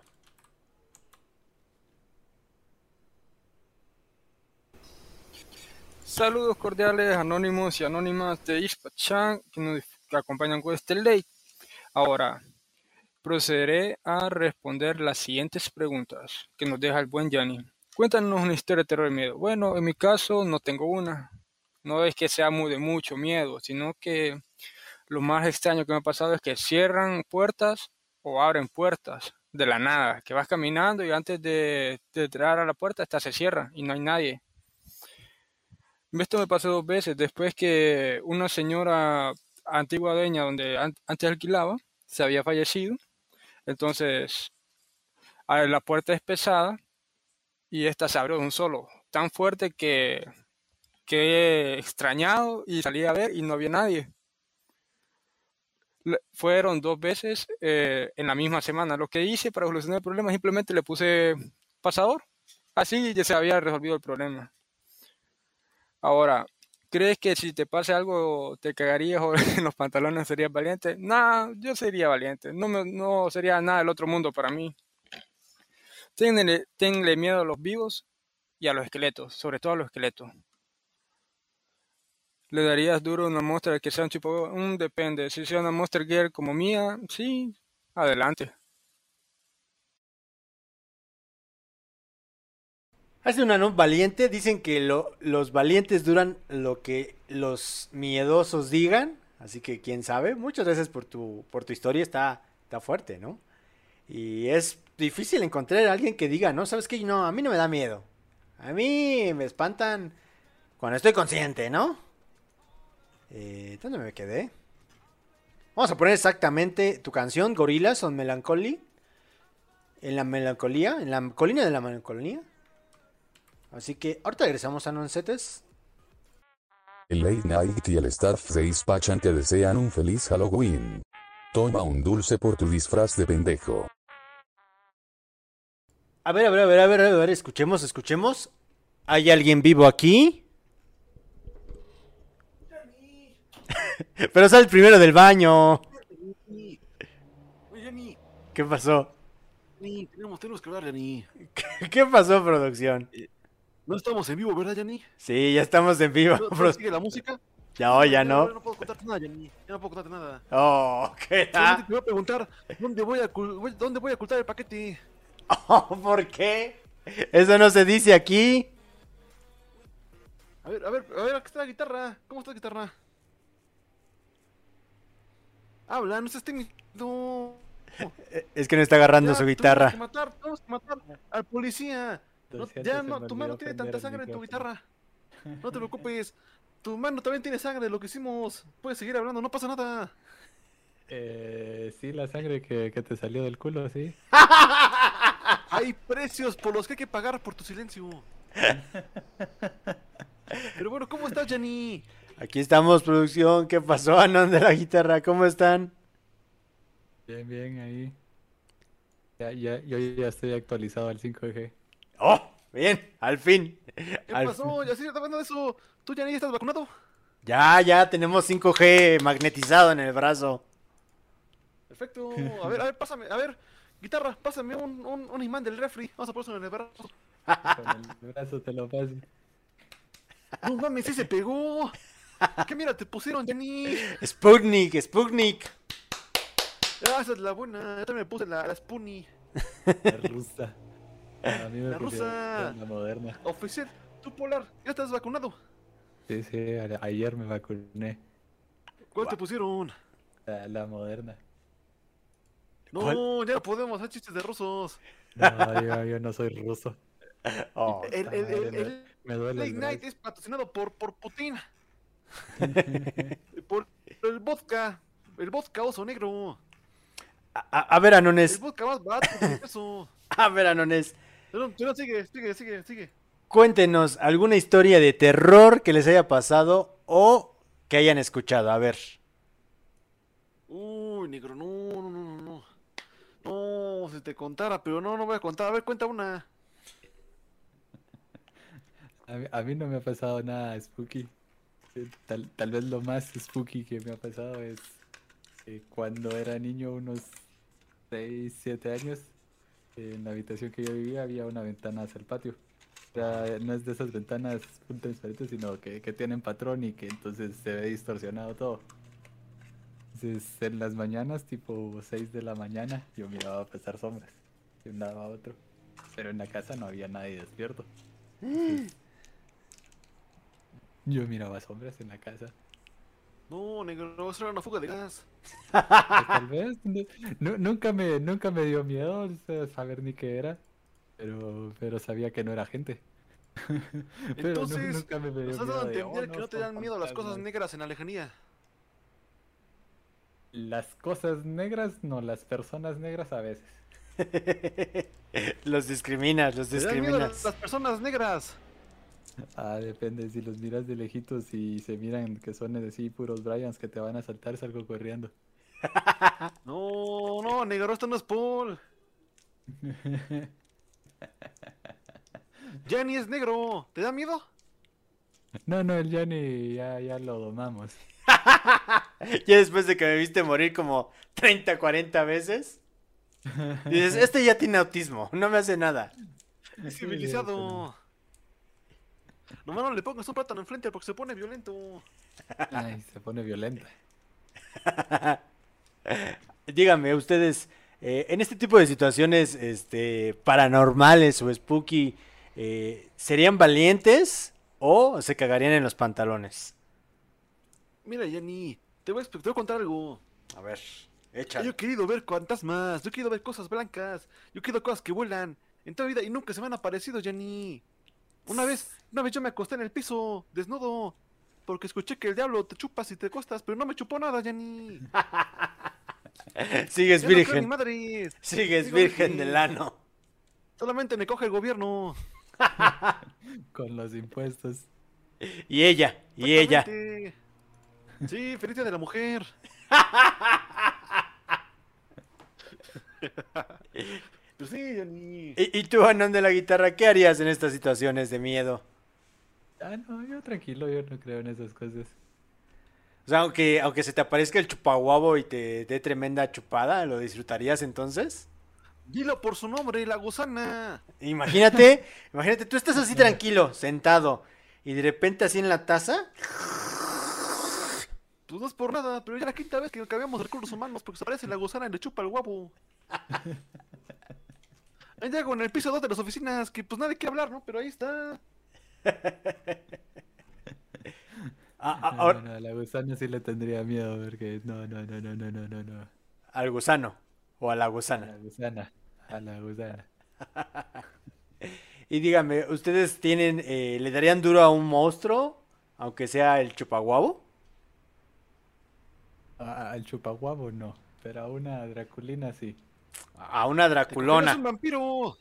Saludos cordiales, anónimos y anónimas de Ispachan que nos que acompañan con este late. Ahora, procederé a responder las siguientes preguntas que nos deja el buen Yanni. Cuéntanos una historia de terror y miedo. Bueno, en mi caso no tengo una. No es que sea muy de mucho miedo, sino que lo más extraño que me ha pasado es que cierran puertas o abren puertas de la nada. Que vas caminando y antes de, de entrar a la puerta, esta se cierra y no hay nadie. Esto me pasó dos veces. Después que una señora antigua dueña donde an- antes alquilaba se había fallecido. Entonces, a- la puerta es pesada. Y esta se abrió de un solo, tan fuerte que quedé extrañado y salí a ver y no había nadie. Le- fueron dos veces eh, en la misma semana. Lo que hice para solucionar el problema simplemente le puse pasador. Así ya se había resolvido el problema. Ahora, ¿crees que si te pasa algo te cagarías o en los pantalones serías valiente? No, yo sería valiente. No, me- no sería nada del otro mundo para mí. Ténganle, ténganle miedo a los vivos y a los esqueletos, sobre todo a los esqueletos. ¿Le darías duro a una monster que sea un tipo? Mm, depende. Si sea una monster girl como mía, sí, adelante. Hace una no valiente. Dicen que lo, los valientes duran lo que los miedosos digan. Así que quién sabe. Muchas gracias por tu, por tu historia. Está, está fuerte, ¿no? Y es difícil encontrar a alguien que diga, no, ¿sabes qué? No, a mí no me da miedo. A mí me espantan cuando estoy consciente, ¿no? Eh, ¿Dónde me quedé? Vamos a poner exactamente tu canción, Gorillaz on Melancholy. En la melancolía, en la colina de la melancolía. Así que ahorita regresamos a Noncetes. El Late Night y el staff de Ispachan te desean un feliz Halloween. Toma un dulce por tu disfraz de pendejo. A ver, a ver, a ver, a ver, a ver, escuchemos, escuchemos. ¿Hay alguien vivo aquí? Pero sal primero del baño. Oye, Yanni, ¿Qué pasó? Yanni, tenemos, tenemos que hablar, Yanni. ¿Qué pasó, producción? No estamos en vivo, ¿verdad, Yanni? Sí, ya estamos en vivo. ¿No, pro- no sigue la música? Ya, ya no. no. No puedo contarte nada, Yanni. Ya no puedo contarte nada. Oh, ¿qué Solamente da? te voy a preguntar dónde voy a, cul- voy- dónde voy a ocultar el paquete. Oh, ¿por qué? Eso no se dice aquí. A ver, a ver, a ver, aquí está la guitarra. ¿Cómo está la guitarra? Habla, no seas tímido. No. Es que no está agarrando Ya, su Tenemos guitarra. que matar, tenemos que matar al policía. No, ya no, tu mano tiene tanta sangre en tu guitarra. No te preocupes. Tu mano también tiene sangre, lo que hicimos. Puedes seguir hablando, no pasa nada. Eh, sí, la sangre que, que te salió del culo, sí. Hay precios por los que hay que pagar por tu silencio. Pero bueno, ¿cómo estás, Jenny? Aquí estamos, producción. ¿Qué pasó, Anon de la guitarra? ¿Cómo están? Bien, bien, ahí. Ya, ya, yo ya estoy actualizado al cinco G. ¡Oh! Bien, al fin. ¿Qué Al pasó? fin. Ya sí, está hablando de eso. ¿Tú ya ni estás vacunado? Ya, ya tenemos cinco G magnetizado en el brazo. Perfecto. A ver, a ver, pásame. A ver, guitarra, pásame un, un, un imán del refri. Vamos a ponerlo en el brazo. Con el brazo te lo paso. No mames, sí se pegó. ¿Qué mira te pusieron, Jenny? Sputnik, Sputnik. Ah, esa es la buena. Yo también me puse la, la Spoonie. La rusa. A mí me La pusieron rusa. la moderna. Oficial, tú Polar, ¿ya estás vacunado? Sí, sí, a- ayer me vacuné. ¿Cuál te pusieron? La, la moderna. No, ¿Cuál? ya no podemos hacer chistes de rusos. No, yo, yo no soy ruso. Oh, El, el, el, Madre, el me duele Late el Night brazo. es patrocinado por, por Putin. Por el vodka. El vodka oso negro. a, a- a ver, El Anones. vodka más barato del universo. A ver, Anones. Pero, pero sigue, sigue, sigue, sigue. Cuéntenos alguna historia de terror que les haya pasado o que hayan escuchado. A ver. Uy, negro, no, no, no, no, no. No, si te contara, pero no, no voy a contar. A ver, cuenta una. A mí, a mí no me ha pasado nada spooky. Eh, Tal, tal vez lo más spooky que me ha pasado es eh, cuando era niño, unos seis siete años, en la habitación que yo vivía había una ventana hacia el patio. O sea, no es de esas ventanas full transparentes, sino que, que tienen patrón y que entonces se ve distorsionado todo. Entonces, en las mañanas, tipo seis de la mañana, yo miraba pasar sombras de un lado a otro. Pero en la casa no había nadie despierto. Entonces, yo miraba sombras en la casa. No, negro, eso era una fuga de gas. Pues, tal vez, nu- nu- nunca me, nunca me dio miedo, o sea, saber ni qué era, pero, pero sabía que no era gente. Pero nu- Entonces, nunca me, me dio nos has dado a miedo de, oh, entender que no, no te son dan miedo las cosas fantasmas. negras en la lejanía. Las cosas negras, no, las personas negras a veces. Los discriminas, los Te dan miedo discriminas. las personas negras. Ah, depende, si los miras de lejitos y se miran que son así puros Bryans que te van a saltar, salgo corriendo. No, no, negro, esto no es Paul. Jenny es negro. ¿Te da miedo? No, no, el Johnny ya, ya lo domamos. Ya después de que me viste morir como treinta, cuarenta veces. Dices, este ya tiene autismo, no me hace nada. Es civilizado. Nomás no le pongas un plátano enfrente porque se pone violento. Ay, se pone violenta. Díganme, ustedes, eh, en este tipo de situaciones este, paranormales o spooky, eh, ¿serían valientes o se cagarían en los pantalones? Mira, Jenny, te voy a, expl- te voy a contar algo. A ver, Yo échale. he querido ver fantasmas, yo he querido ver cosas blancas, yo he querido cosas que vuelan en toda mi vida y nunca se me han aparecido, Jenny. Una vez, una vez yo me acosté en el piso, desnudo, porque escuché que el diablo te chupas y te acostas, pero no me chupó nada, Jenny. Sigues Ya no creo ni virgen, madres. sigues Sigo virgen virgen. del ano. Solamente me coge el gobierno. Con los impuestos. Y ella, y ella. Exactamente. Sí, feliz día de la mujer. Pues sí, Jenny. ¿Y, y tú, Anón de la guitarra, qué harías en estas situaciones de miedo? Ah, no, yo tranquilo, yo no creo en esas cosas. O sea, aunque, aunque se te aparezca el chupaguabo y te dé tremenda chupada, ¿lo disfrutarías entonces? Dilo por su nombre, la gusana. Imagínate, imagínate, tú estás así tranquilo, sentado, y de repente así en la taza, Pues no es por nada, pero ya la quinta vez que cambiamos recursos humanos porque se aparece la gusana y le chupa el guapo. Ahí llego en el piso dos de las oficinas, que pues nadie quiere hablar, ¿no? Pero ahí está. a- a- No, ahora- no, a la gusana sí le tendría miedo porque no, no, no, no, no, no, no, no. al gusano o a la A la gusana. gusana, a la gusana. Y dígame, ¿ustedes tienen, eh, le darían duro a un monstruo, aunque sea el chupaguabo? A- Al chupaguabo no, pero a una draculina sí. A una ¡Te cogerías draculona. un vampiro!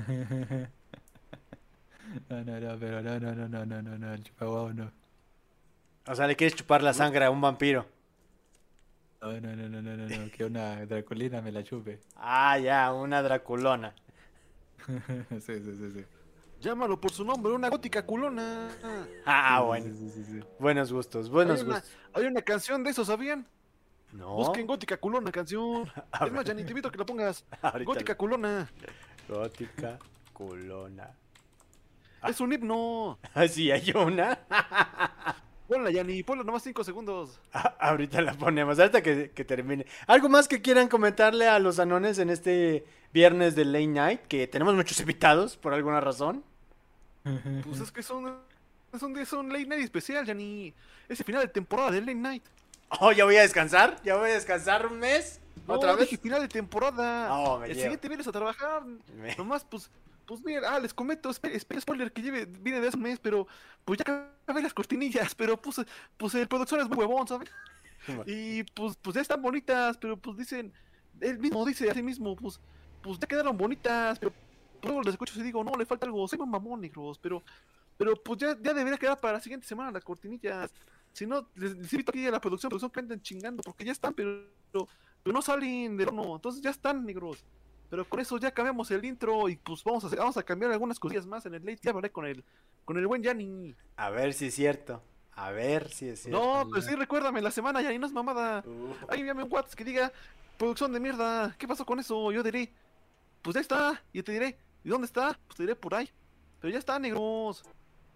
No, no, no, pero no, no, no, no, no, no, no, al chupaguabo no. O sea, le quieres chupar la sangre a un vampiro. No, no, no, no, no, no, no, que una draculina me la chupe. Ah, ya, una draculona. Sí, sí, sí, sí. Llámalo por su nombre, una gótica culona. Ah, Sí, bueno. sí, sí, sí, sí. Buenos gustos, Hay buenos una, gustos. hay una canción de eso, ¿sabían? No. Busquen gótica culona, canción. A Es más, ver. ya ni te invito a que la pongas. Ahorita Gótica lo- culona. Gótica culona. Es un himno. Ah, sí, hay una. Ponla, Yanni, ponla nomás cinco segundos. Ah, ahorita la ponemos, ahorita que, que termine. ¿Algo más que quieran comentarle a los anones en este viernes de Late Night? Que tenemos muchos invitados, por alguna razón. Pues es que son, es un, es un Late Night especial, Yanni. Es el final de temporada de Late Night. Oh, ya voy a descansar, ya voy a descansar un mes. No, ¿Otra vez? dije final de temporada. No, me el llevo. siguiente vienes a trabajar. Me- Nomás, pues, pues mira, ah, les comento, espera, espera, spoiler que lleve, viene de hace un mes, pero pues ya acabé las cortinillas, pero pues, pues el productor es muy huevón, ¿sabes? Y pues, pues ya están bonitas, pero pues dicen, él mismo dice a sí mismo, pues, pues ya quedaron bonitas, pero pues, luego les escucho y digo, no, le falta algo, soy un mamón, negros, pero, pero pues ya, ya debería quedar para la siguiente semana las cortinillas. Si no, les, les invito aquí a la producción, producción que andan chingando, porque ya están, pero, pero, pero no salen del horno, entonces ya están, negros. Pero con eso ya cambiamos el intro y pues vamos a hacer- vamos a cambiar algunas cosillas más en el late. Ya hablé con el, con el buen Yanni. A ver si es cierto. A ver si es cierto. No, pues sí, recuérdame la semana, Yanni, no es mamada. Uh, Ahí envíame un WhatsApp que diga, producción de mierda, ¿qué pasó con eso? Yo diré, pues ya está, y yo te diré, ¿y dónde está? Pues te diré por ahí. Pero ya está, negros.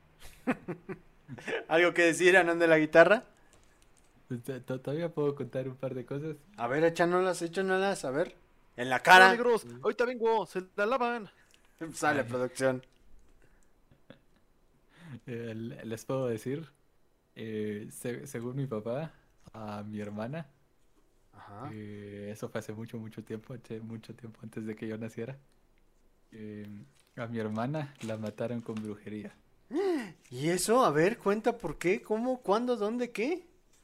¿Algo que decir, Anón de la guitarra? Pues, to- to- Todavía puedo contar un par de cosas. A ver, échanolas, échanolas, a ver. En la Hola, cara. negros, ahorita vengo, se la lavan. Sale producción. Eh, le- les puedo decir, eh, se- según mi papá, a mi hermana, Ajá. eh, eso fue hace mucho, mucho tiempo, hace mucho tiempo antes de que yo naciera. eh, a mi hermana la mataron con brujería. ¿Y eso? A ver, cuenta por qué, cómo, cuándo, dónde, qué.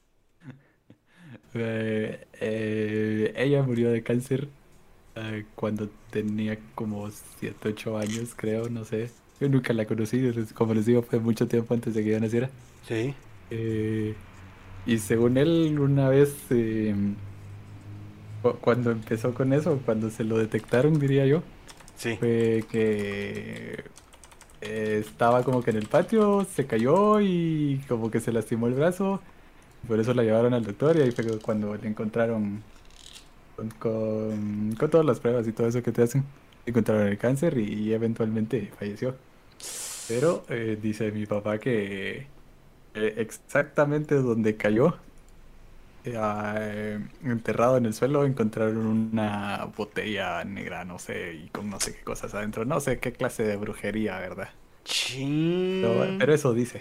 Eh, eh, ella murió de cáncer eh, cuando tenía como siete ocho años, creo, no sé. Yo nunca la conocí, les- como les digo, fue mucho tiempo antes de que yo naciera. Sí. Eh, y según él, una vez, eh, cu- cuando empezó con eso, cuando se lo detectaron, diría yo, Sí. fue que eh, estaba como que en el patio, se cayó y como que se lastimó el brazo. Por eso la llevaron al doctor y ahí fue cuando le encontraron con, con, con todas las pruebas y todo eso que te hacen. Encontraron el cáncer y, y eventualmente falleció. Pero eh, dice mi papá que eh, exactamente donde cayó, eh, ah, eh, enterrado en el suelo, encontraron una botella negra, no sé, y con no sé qué cosas adentro. No sé qué clase de brujería, ¿verdad? Chin. Pero, pero eso dice.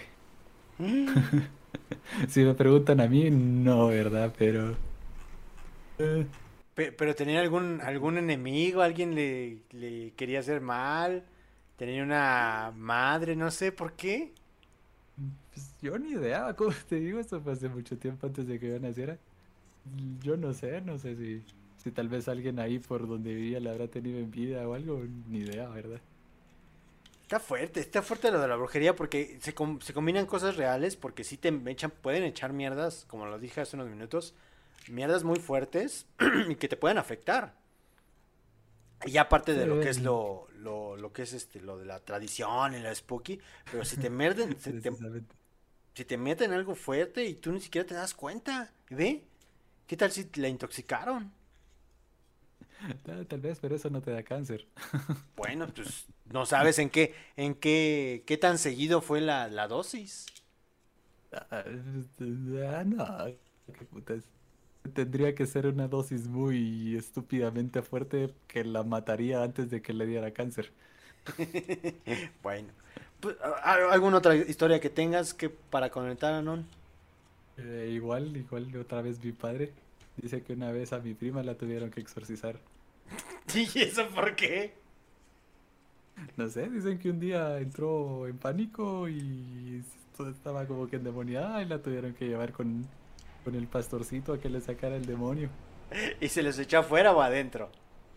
Si me preguntan a mí, no, ¿verdad? Pero... eh, Pe- Pero tenía algún algún enemigo, alguien le, le quería hacer mal, tenía una madre, no sé por qué. pues yo ni idea, como te digo, eso fue hace mucho tiempo antes de que yo naciera. Yo no sé, no sé si, si tal vez alguien ahí por donde vivía le habrá tenido envidia o algo, ni idea, ¿verdad? Está fuerte, está fuerte lo de la brujería porque se, com- se combinan cosas reales porque sí te echan, pueden echar mierdas, como lo dije hace unos minutos, mierdas muy fuertes y que te pueden afectar. Y aparte de lo que es lo, lo, lo que es este, lo de la tradición y la spooky, pero si te meten, si te, Precisamente. si te meten algo fuerte y tú ni siquiera te das cuenta, ¿ve? ¿Qué tal si la intoxicaron? Tal, tal vez, pero eso no te da cáncer. Bueno, pues no sabes en qué, en qué, qué tan seguido fue la, la dosis. Ah, ah, no, qué putas. Tendría que ser una dosis muy estúpidamente fuerte que la mataría antes de que le diera cáncer. Bueno, pues, ¿a- ¿alguna otra historia que tengas que para conectar, Anon? Eh, igual, igual otra vez mi padre dice que una vez a mi prima la tuvieron que exorcizar. ¿Y eso por qué? No sé, dicen que un día entró en pánico y todo estaba como que endemoniada y la tuvieron que llevar con, con el pastorcito a que le sacara el demonio. ¿Y se los echó afuera o adentro?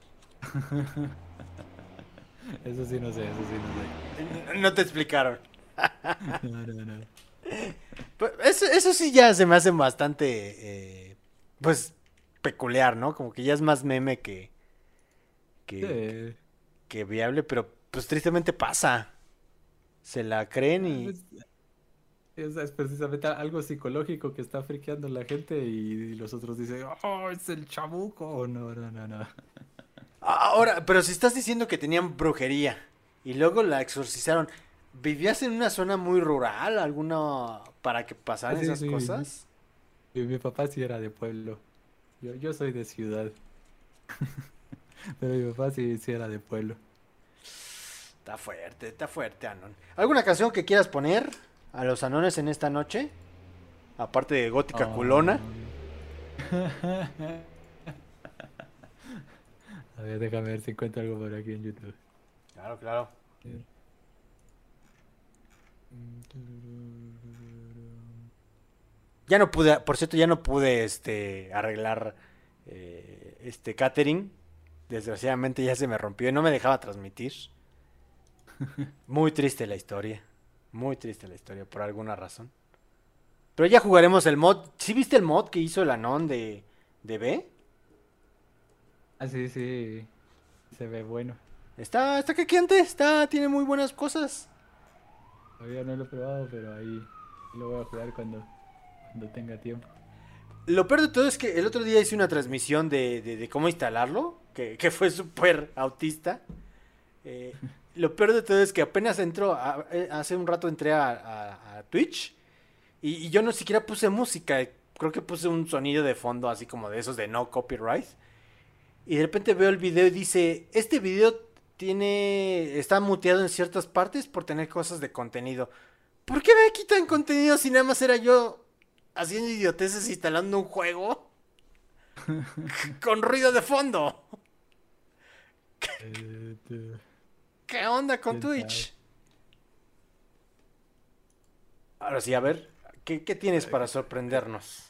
Eso sí no sé, eso sí no N- No te explicaron. sé. No, no, no. Pues, Eso, eso sí ya se me hacen bastante, eh, pues, peculiar, ¿no? Como que ya es más meme que, que, Sí. que viable, pero pues tristemente pasa. Se la creen y... Es, es precisamente algo psicológico que está friqueando la gente y los otros dicen, oh, es el chamuco. No, no, no, no. Ahora, pero si estás diciendo que tenían brujería y luego la exorcizaron, ¿vivías en una zona muy rural, alguna para que pasaran Ah, sí, esas sí. cosas? Mi, mi papá sí era de pueblo. Yo, yo soy de ciudad. Pero mi papá sí, sí era de pueblo. Está fuerte, está fuerte, Anon. ¿Alguna canción que quieras poner a los Anones en esta noche? Aparte de Gótica Oh. Culona. A ver, déjame ver si encuentro algo por aquí en YouTube. Claro, claro. Ya no pude, por cierto, ya no pude este arreglar eh, este catering. Desgraciadamente ya se me rompió y no me dejaba transmitir. Muy triste la historia. Muy triste la historia por alguna razón. Pero ya jugaremos el mod. ¿Sí viste el mod que hizo el Anon de, de B? Ah, sí, sí. Se ve bueno. Está, está caqueante, está, tiene muy buenas cosas. Todavía no lo he probado, pero ahí lo voy a jugar cuando, cuando tenga tiempo. Lo peor de todo es que el otro día hice una transmisión de, de, de cómo instalarlo, que, que fue súper autista. Eh, lo peor de todo es que apenas entró, a- eh, hace un rato entré a, a- a Twitch y, y yo no siquiera puse música, creo que puse un sonido de fondo así como de esos de no copyright. Y de repente veo el video y dice, este video tiene, está muteado en ciertas partes por tener cosas de contenido. ¿Por qué me quitan contenido si nada más era yo haciendo idioteces instalando un juego con ruido de fondo? Eh, tu- ¿Qué onda con ¿Quién Twitch? Ahora sí, a ver, ¿qué, qué tienes para sorprendernos?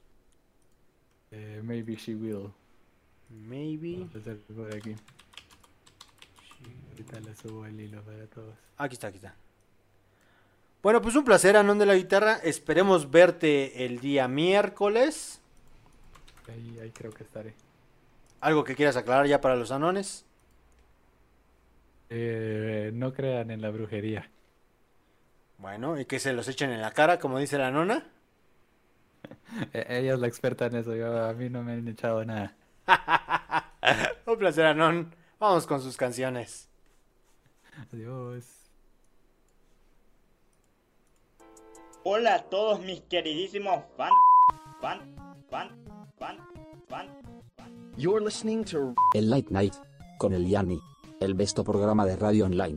eh, maybe she will. Maybe. Vamos a hacer por aquí. Ahorita le subo el hilo para todos. Aquí está, aquí está. Bueno, pues un placer, Anon de la Guitarra. Esperemos verte el día miércoles. Ahí, ahí creo que estaré. ¿Algo que quieras aclarar ya para los Anones? Eh, no crean en la brujería. Bueno, y que se los echen en la cara, como dice la nona. E- Ella es la experta en eso. Yo, a mí no me han echado nada. Un placer, Anon. Vamos con sus canciones. Adiós. Hola a todos mis queridísimos fan, fan, fan, fan, fan, fan. You're listening to El Late Night con el Yanni, el besto programa de radio online.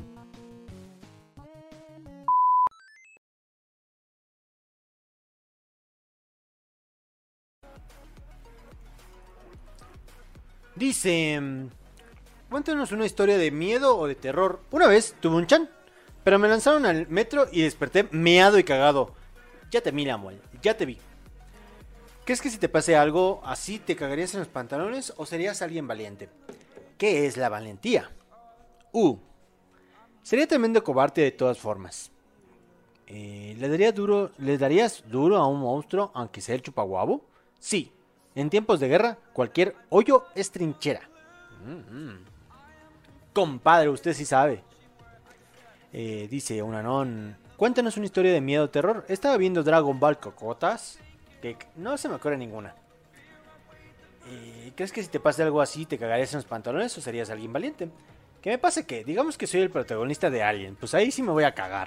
Dice, mm, cuéntanos una historia de miedo o de terror. Una vez tuve un chan, pero me lanzaron al metro y desperté meado y cagado. Ya te vi, Lamuel, ya te vi. ¿Crees que si te pase algo así te cagarías en los pantalones o serías alguien valiente? ¿Qué es la valentía? U. Sería tremendo cobarde de todas formas. Eh, ¿le, daría duro, ¿Le darías duro a un monstruo aunque sea el chupaguabo? Sí. En tiempos de guerra, cualquier hoyo es trinchera. Mm-hmm. Compadre, usted sí sabe. Eh, dice un anón. Cuéntanos una historia de miedo o terror. Estaba viendo Dragon Ball Cocotas. Que no se me ocurre ninguna. Eh, ¿Crees que si te pasa algo así te cagarías en los pantalones o serías alguien valiente? ¿Qué me pasa que? Digamos que soy el protagonista de Alien. Pues ahí sí me voy a cagar.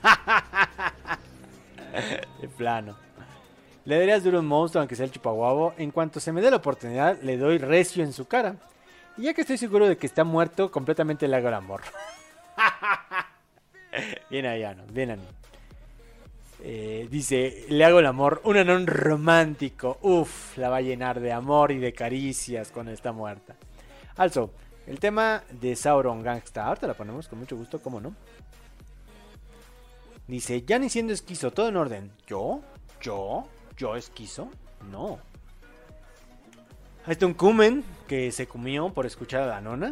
De plano. Le darías duro a un monstruo aunque sea el chupaguabo. En cuanto se me dé la oportunidad, le doy recio en su cara. Y ya que estoy seguro de que está muerto, completamente le hago el amor. Bien ahí, Ano, bien Ano. Eh, dice, le hago el amor. Un anón romántico. Uf, la va a llenar de amor y de caricias cuando está muerta. Also, el tema de Sauron Gangsta. Ahorita la ponemos con mucho gusto, ¿cómo no? Dice, ya ni siendo esquizo, todo en orden. ¿Yo? ¿Yo? ¿Yo esquizo? No. Ahí está un cumen que se comió por escuchar a la nona.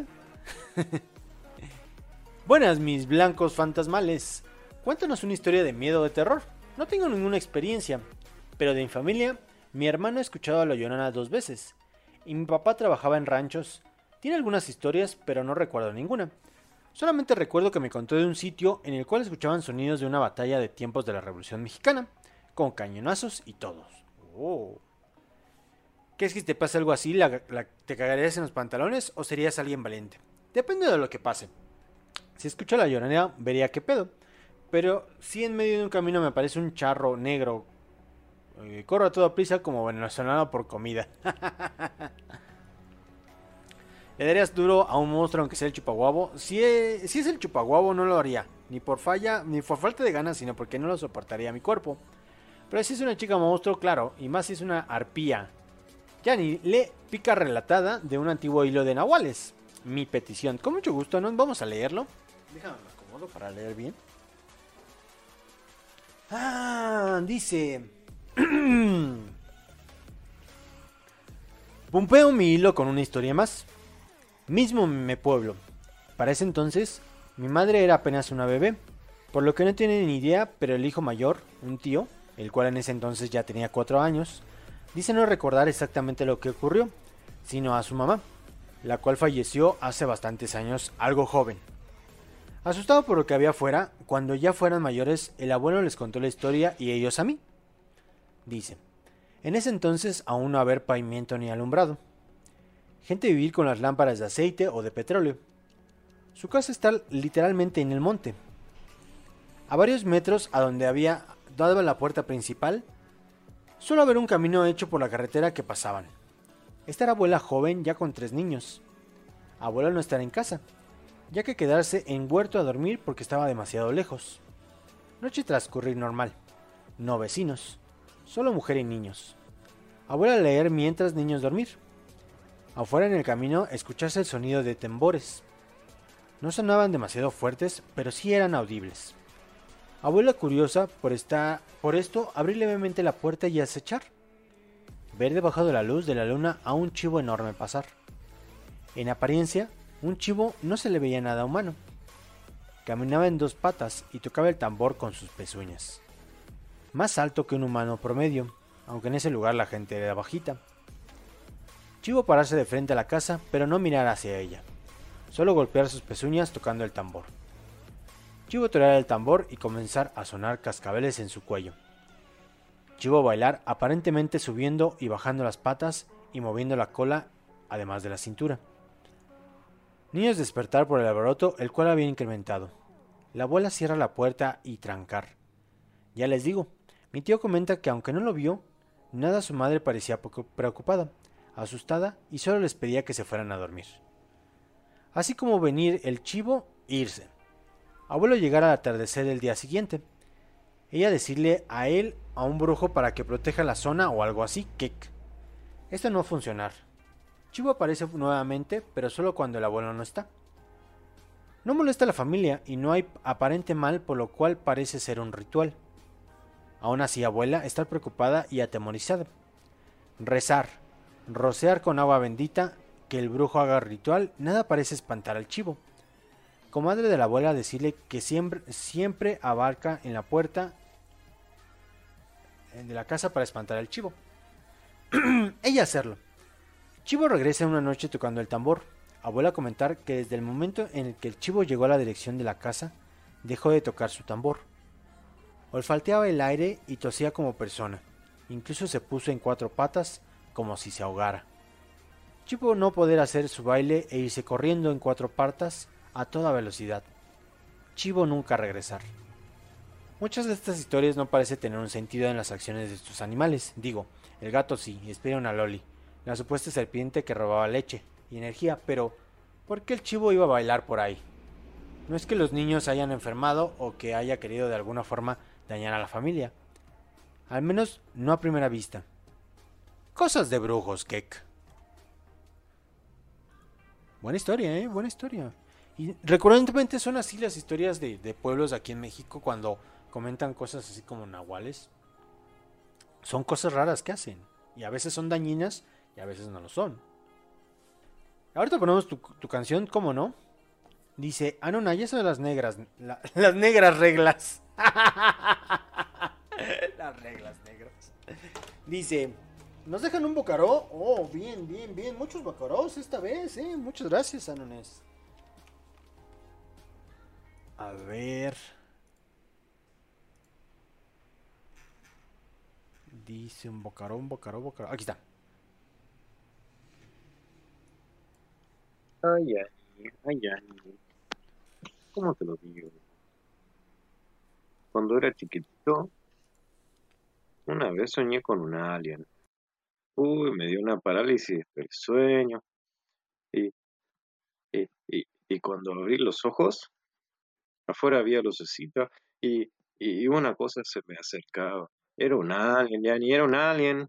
Buenas, mis blancos fantasmales. Cuéntanos una historia de miedo o de terror. No tengo ninguna experiencia, pero de mi familia, mi hermano ha escuchado a La Llorona dos veces. y mi papá trabajaba en ranchos. Tiene algunas historias, pero no recuerdo ninguna. Solamente recuerdo que me contó de un sitio en el cual escuchaban sonidos de una batalla de tiempos de la Revolución Mexicana, con cañonazos y todos. Oh. ¿Qué es que si te pasa algo así? La, la, ¿Te cagarías en los pantalones o serías alguien valiente? Depende de lo que pase. Si escucho la llorona, vería qué pedo. Pero si en medio de un camino me aparece un charro negro, eh, corro a toda prisa como venezolano por comida. ¿Le darías duro a un monstruo aunque sea el chupaguabo? Si es, si es el chupaguabo no lo haría. Ni por falla, ni por falta de ganas, sino porque no lo soportaría mi cuerpo. Pero si es una chica monstruo, claro. Y más si es una arpía. Ya ni le pica relatada de un antiguo hilo de nahuales. Mi petición. Con mucho gusto, ¿no? Vamos a leerlo. Déjame me acomodo para leer bien. Ah, dice... Pumpeo mi hilo con una historia más. Mismo me pueblo. Para ese entonces, mi madre era apenas una bebé, por lo que no tiene ni idea, pero el hijo mayor, un tío, el cual en ese entonces ya tenía cuatro años, dice no recordar exactamente lo que ocurrió, sino a su mamá, la cual falleció hace bastantes años, algo joven. Asustado por lo que había afuera, cuando ya fueran mayores, el abuelo les contó la historia y ellos a mí. Dice, en ese entonces aún no haber pavimento ni alumbrado. Gente vivir con las lámparas de aceite o de petróleo. Su casa está literalmente en el monte. A varios metros a donde había dado la puerta principal, solo haber un camino hecho por la carretera que pasaban. Esta era abuela joven ya con tres niños. Abuela no estará en casa, ya que quedarse en huerto a dormir porque estaba demasiado lejos. Noche transcurrir normal. No vecinos, solo mujer y niños. Abuela leer mientras niños dormir. Afuera en el camino escucharse el sonido de tambores. No sonaban demasiado fuertes, pero sí eran audibles. Abuela curiosa por, esta, por esto abrir levemente la puerta y acechar. Ver debajo de la luz de la luna a un chivo enorme pasar. En apariencia, un chivo no se le veía nada humano. Caminaba en dos patas y tocaba el tambor con sus pezuñas. Más alto que un humano promedio, aunque en ese lugar la gente era bajita. Chivo pararse de frente a la casa, pero no mirar hacia ella. Solo golpear sus pezuñas tocando el tambor. Chivo torear el tambor y comenzar a sonar cascabeles en su cuello. Chivo bailar aparentemente subiendo y bajando las patas y moviendo la cola, además de la cintura. Niños despertar por el alboroto, el cual había incrementado. La abuela cierra la puerta y trancar. Ya les digo, mi tío comenta que aunque no lo vio, nada su madre parecía poco preocupada, asustada y solo les pedía que se fueran a dormir. Así como venir el chivo, irse. Abuelo llegar al atardecer del día siguiente. Ella decirle a él a un brujo para que proteja la zona o algo así, kek. Esto no va a funcionar. Chivo aparece nuevamente, pero solo cuando el abuelo no está. No molesta a la familia y no hay aparente mal, por lo cual parece ser un ritual. Aún así, abuela está preocupada y atemorizada. Rezar, rociar con agua bendita, que el brujo haga ritual, nada parece espantar al chivo. Comadre de la abuela decirle que siempre, siempre abarca en la puerta de la casa para espantar al chivo. Ella hacerlo. Chivo regresa una noche tocando el tambor. Abuela comentar que desde el momento en el que el chivo llegó a la dirección de la casa, dejó de tocar su tambor. Olfateaba el aire y tosía como persona. Incluso se puso en cuatro patas como si se ahogara. Chivo no poder hacer su baile e irse corriendo en cuatro patas a toda velocidad. Chivo nunca regresar. Muchas de estas historias no parecen tener un sentido en las acciones de estos animales. Digo, el gato sí, espera una loli. La supuesta serpiente que robaba leche y energía, pero ¿por qué el chivo iba a bailar por ahí? No es que los niños hayan enfermado o que haya querido de alguna forma dañar a la familia. Al menos no a primera vista. Cosas de brujos, kek. Buena historia, eh, buena historia. Y recurrentemente son así las historias de, de pueblos aquí en México cuando comentan cosas así como nahuales. Son cosas raras que hacen. Y a veces son dañinas y a veces no lo son. Ahorita ponemos tu, tu canción, ¿cómo no? Dice, ah no, no, ya son las negras. La, las negras reglas. Las reglas negras. Dice, Nos dejan un bocaró. Oh, bien, bien, bien. Muchos bocaros esta vez, ¿eh? Muchas gracias, Anones. A ver. Dice un bocaró, un bocaró, bocaró. Aquí está. Ay, ay, ay, ay. ¿Cómo te lo digo? Cuando era chiquitito, una vez soñé con un alien. Uy, me dio una parálisis del sueño. Y, y, y, y cuando abrí los ojos, afuera había lucecita y, y, y una cosa se me acercaba. Era un alien, Yani, era un alien.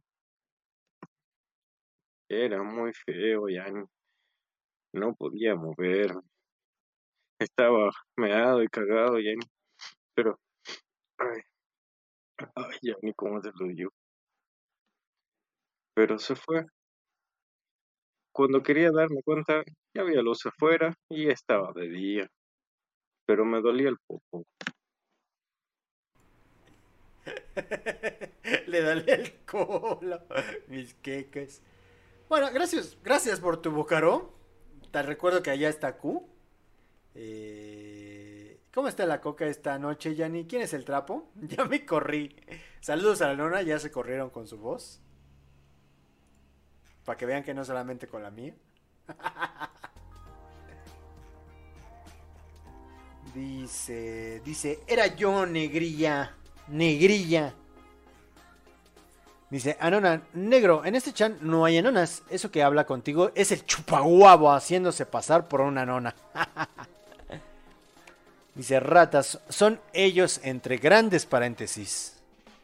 Era muy feo, Yani. No podía moverme. Estaba meado y cagado, Yani. Pero, ay, ay, Yani, ¿cómo te lo digo? Pero se fue. Cuando quería darme cuenta, ya había luz afuera y estaba de día. Pero me dolía el popo. Le dolía el culo. Mis queques. Bueno, gracias, gracias por tu bocaró. Te recuerdo que allá está Q. Eh, ¿Cómo está la coca esta noche, Yani? ¿Quién es el trapo? Ya me corrí. Saludos a la nona, ya se corrieron con su voz. Para que vean que no solamente con la mía. Dice, dice, era yo, negrilla, negrilla. Dice, Anona, negro, en este chan no hay anonas. Eso que habla contigo es el chupaguabo haciéndose pasar por una nona. Dice, ratas, son ellos entre grandes paréntesis.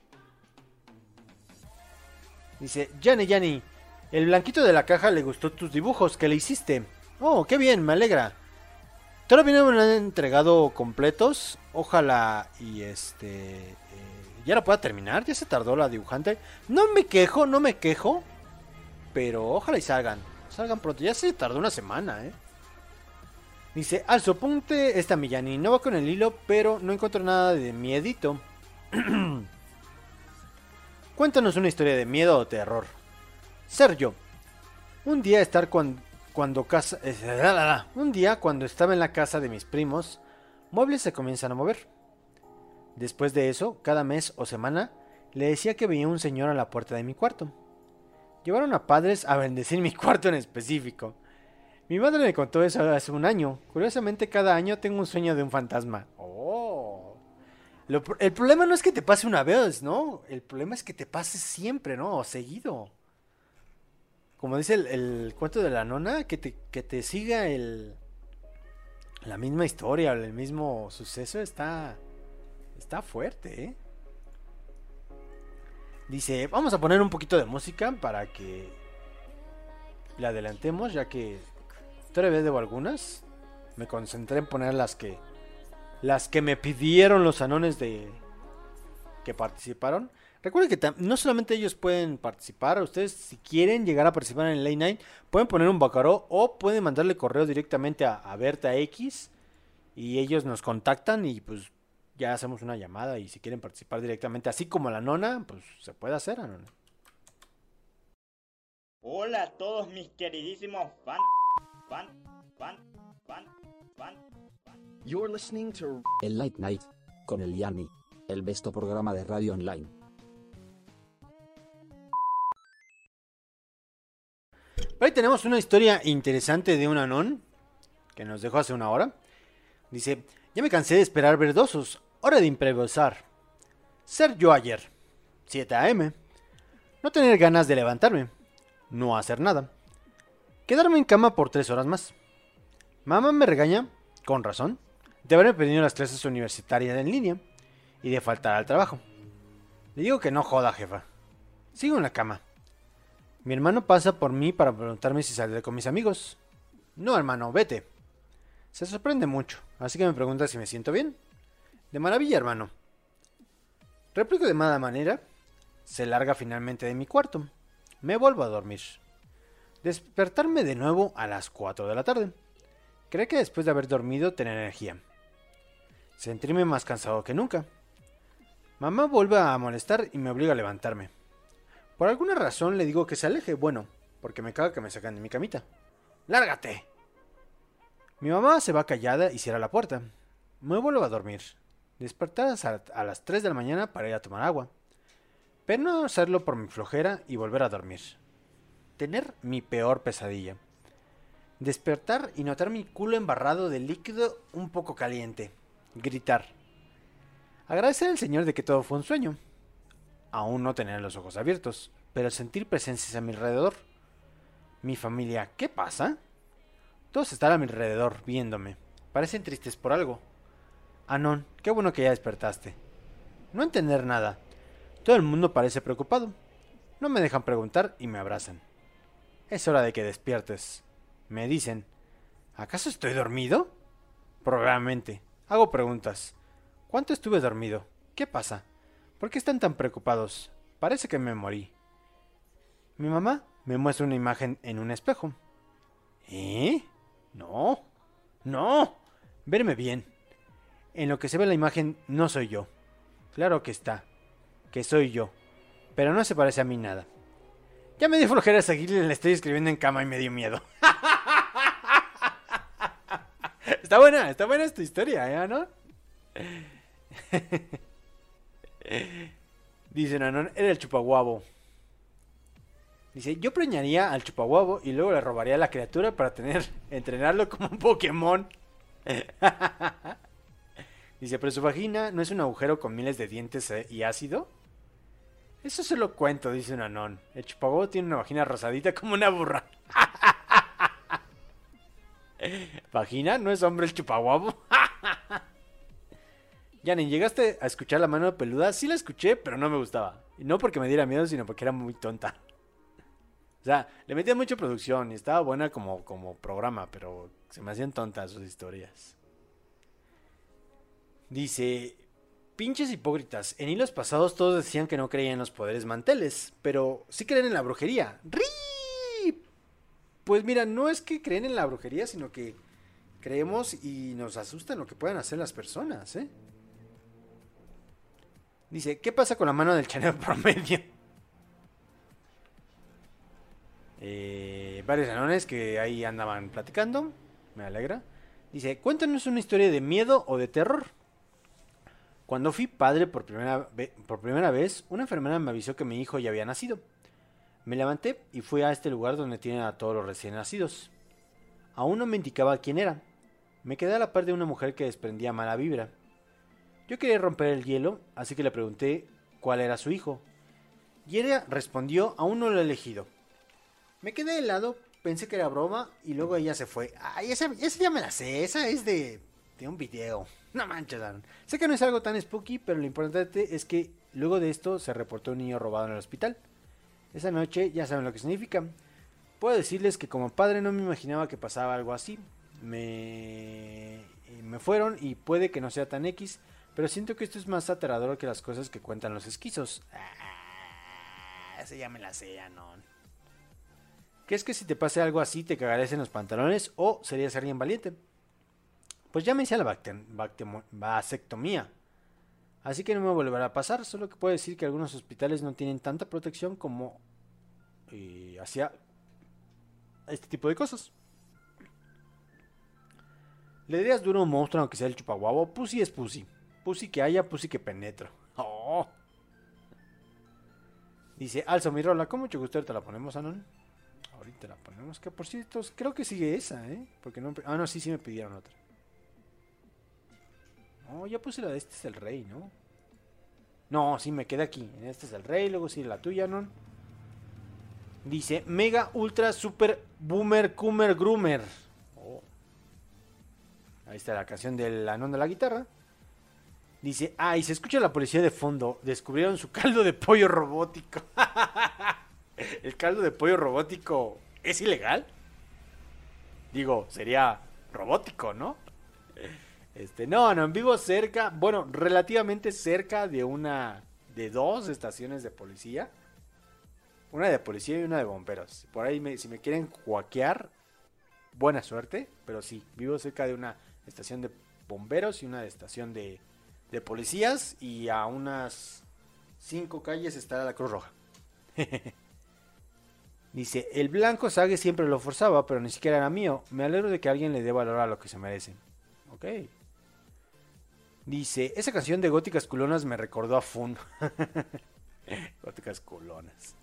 Dice, Yani, Yani, el blanquito de la caja le gustó tus dibujos que le hiciste. Oh, qué bien, me alegra. Todavía no me lo han entregado completos. Ojalá y este... Eh, ya la pueda terminar. Ya se tardó la dibujante. No me quejo, no me quejo. Pero ojalá y salgan. Salgan pronto. Ya se tardó una semana, ¿eh? Dice, Alzo, ponte esta Millani. No va con el hilo, pero no encuentro nada de miedito. Cuéntanos una historia de miedo o terror. Sergio. Un día estar cuando... Cuando casa... Un día, cuando estaba en la casa de mis primos, muebles se comienzan a mover. Después de eso, cada mes o semana, le decía que veía un señor a la puerta de mi cuarto. Llevaron a padres a bendecir mi cuarto en específico. Mi madre me contó eso hace un año. Curiosamente, cada año tengo un sueño de un fantasma. ¡Oh! Lo, el problema no es que te pase una vez, ¿no? El problema es que te pase siempre, ¿no? O seguido. Como dice el, el cuento de la nona, que te, que te siga el la misma historia o el mismo suceso está está fuerte, ¿eh? Dice, vamos a poner un poquito de música para que la adelantemos, ya que todavía debo algunas. Me concentré en poner las que las que me pidieron los anones de que participaron. Recuerden que no solamente ellos pueden participar, ustedes si quieren llegar a participar en el Late Night, pueden poner un bacaró o pueden mandarle correo directamente a, a Berta X y ellos nos contactan y pues ya hacemos una llamada y si quieren participar directamente, así como la nona, pues se puede hacer, Anona. Hola a todos mis queridísimos fan, fan, fan, fan, fan, fan. You're listening to El Late Night con el Yani, el besto programa de radio online. Ahí tenemos una historia interesante de un anón que nos dejó hace una hora. Dice, ya me cansé de esperar verdosos, hora de improvisar. Ser yo ayer, siete a eme. No tener ganas de levantarme, no hacer nada. Quedarme en cama por tres horas más. Mamá me regaña, con razón, de haberme perdido las clases universitarias en línea y de faltar al trabajo. Le digo que no joda, jefa. Sigo en la cama. Mi hermano pasa por mí para preguntarme si saldré con mis amigos. No, hermano, vete. Se sorprende mucho, así que me pregunta si me siento bien. De maravilla, hermano. Replico de mala manera. Se larga finalmente de mi cuarto. Me vuelvo a dormir. Despertarme de nuevo a las cuatro de la tarde. Cree que después de haber dormido tener energía. Sentirme más cansado que nunca. Mamá vuelve a molestar y me obliga a levantarme. Por alguna razón le digo que se aleje, bueno, porque me caga que me sacan de mi camita. ¡Lárgate! Mi mamá se va callada y cierra la puerta. Me vuelvo a dormir. Despertar a las tres de la mañana para ir a tomar agua. Pero no hacerlo por mi flojera y volver a dormir. Tener mi peor pesadilla. Despertar y notar mi culo embarrado de líquido un poco caliente. Gritar. Agradecer al Señor de que todo fue un sueño. Aún no tener los ojos abiertos, pero sentir presencias a mi alrededor. Mi familia, ¿qué pasa? Todos están a mi alrededor, viéndome. Parecen tristes por algo. Anon, qué bueno que ya despertaste. No entender nada. Todo el mundo parece preocupado. No me dejan preguntar y me abrazan. Es hora de que despiertes. Me dicen, ¿acaso estoy dormido? Probablemente. Hago preguntas. ¿Cuánto estuve dormido? ¿Qué pasa? ¿Por qué están tan preocupados? Parece que me morí. Mi mamá me muestra una imagen en un espejo. ¿Eh? No. No. Verme bien. En lo que se ve en la imagen no soy yo. Claro que está. Que soy yo. Pero no se parece a mí nada. Ya me dio flojera seguirle, le estoy escribiendo en cama y me dio miedo. Está buena, está buena esta historia, ¿eh, ¿no? Dice Nanon, era el chupaguabo. Dice, yo preñaría al chupaguabo y luego le robaría a la criatura para tener, entrenarlo como un Pokémon. Dice, pero su vagina no es un agujero con miles de dientes eh, y ácido. Eso se lo cuento, dice un anón. El chupaguabo tiene una vagina rosadita como una burra. ¿Vagina? ¿No es hombre el chupaguabo? Yanin, ¿llegaste a escuchar la mano peluda? Sí la escuché, pero no me gustaba. Y no porque me diera miedo, sino porque era muy tonta. O sea, le metían mucha producción y estaba buena como, como programa, pero se me hacían tontas sus historias. Dice, pinches hipócritas, en hilos pasados todos decían que no creían en los poderes manteles, pero sí creen en la brujería. ¡Ri! Pues mira, no es que creen en la brujería, sino que creemos y nos asustan lo que puedan hacer las personas, ¿eh? Dice, ¿qué pasa con la mano del chanero promedio? Eh, varios anones que ahí andaban platicando. Me alegra. Dice, cuéntanos una historia de miedo o de terror. Cuando fui padre por primera, ve- por primera vez, una enfermera me avisó que mi hijo ya había nacido. Me levanté y fui a este lugar donde tienen a todos los recién nacidos. Aún no me indicaba quién era. Me quedé a la par de una mujer que desprendía mala vibra. Yo quería romper el hielo, así que le pregunté cuál era su hijo. Y ella respondió, aún no lo he elegido. Me quedé helado, pensé que era broma y luego ella se fue. Ay, esa, esa ya me la sé, esa es de, de un video. No manches, Aaron. Sé que no es algo tan spooky, pero lo importante es que luego de esto se reportó un niño robado en el hospital. Esa noche ya saben lo que significa. Puedo decirles que como padre no me imaginaba que pasaba algo así. Me, me fueron y puede que no sea tan X, pero siento que esto es más aterrador que las cosas que cuentan los esquizos. Ah, esa ya me la sé, Anon. ¿Crees que si te pase algo así te cagarás en los pantalones o serías alguien valiente? Pues ya me hice la bacte- bactemo- vasectomía. Así que no me volverá a pasar, solo que puedo decir que algunos hospitales no tienen tanta protección como eh, hacia este tipo de cosas. ¿Le dirías duro a un monstruo aunque sea el chupaguabo? Pussy es pussy. Pussy que haya, pussy que penetro. Oh. Dice, alzo mi rola, con mucho gusto ahorita la ponemos, Anon. Ahorita la ponemos, que por cierto, creo que sigue esa, ¿eh? Porque no... Ah, no, sí, sí me pidieron otra. No, ya puse la de Este es el Rey, ¿no? No, sí, me quedé aquí. En Este es el Rey, luego sigue la tuya, ¿no? Dice, Mega Ultra Super Boomer Coomer Groomer. Oh. Ahí está la canción del Anón de la guitarra. Dice, ah, y se escucha la policía de fondo. Descubrieron su caldo de pollo robótico. ¿El caldo de pollo robótico es ilegal? Digo, sería robótico, ¿no? Este, no, no, vivo cerca, bueno, relativamente cerca de una, de dos estaciones de policía. Una de policía y una de bomberos. Por ahí, me, si me quieren cuaquear, buena suerte. Pero sí, vivo cerca de una estación de bomberos y una estación de, de policías. Y a unas cinco calles está la Cruz Roja. Dice, el blanco Sage siempre lo forzaba, pero ni siquiera era mío. Me alegro de que alguien le dé valor a lo que se merece. Ok. Dice, esa canción de Góticas Culonas me recordó a Fun. Góticas Culonas.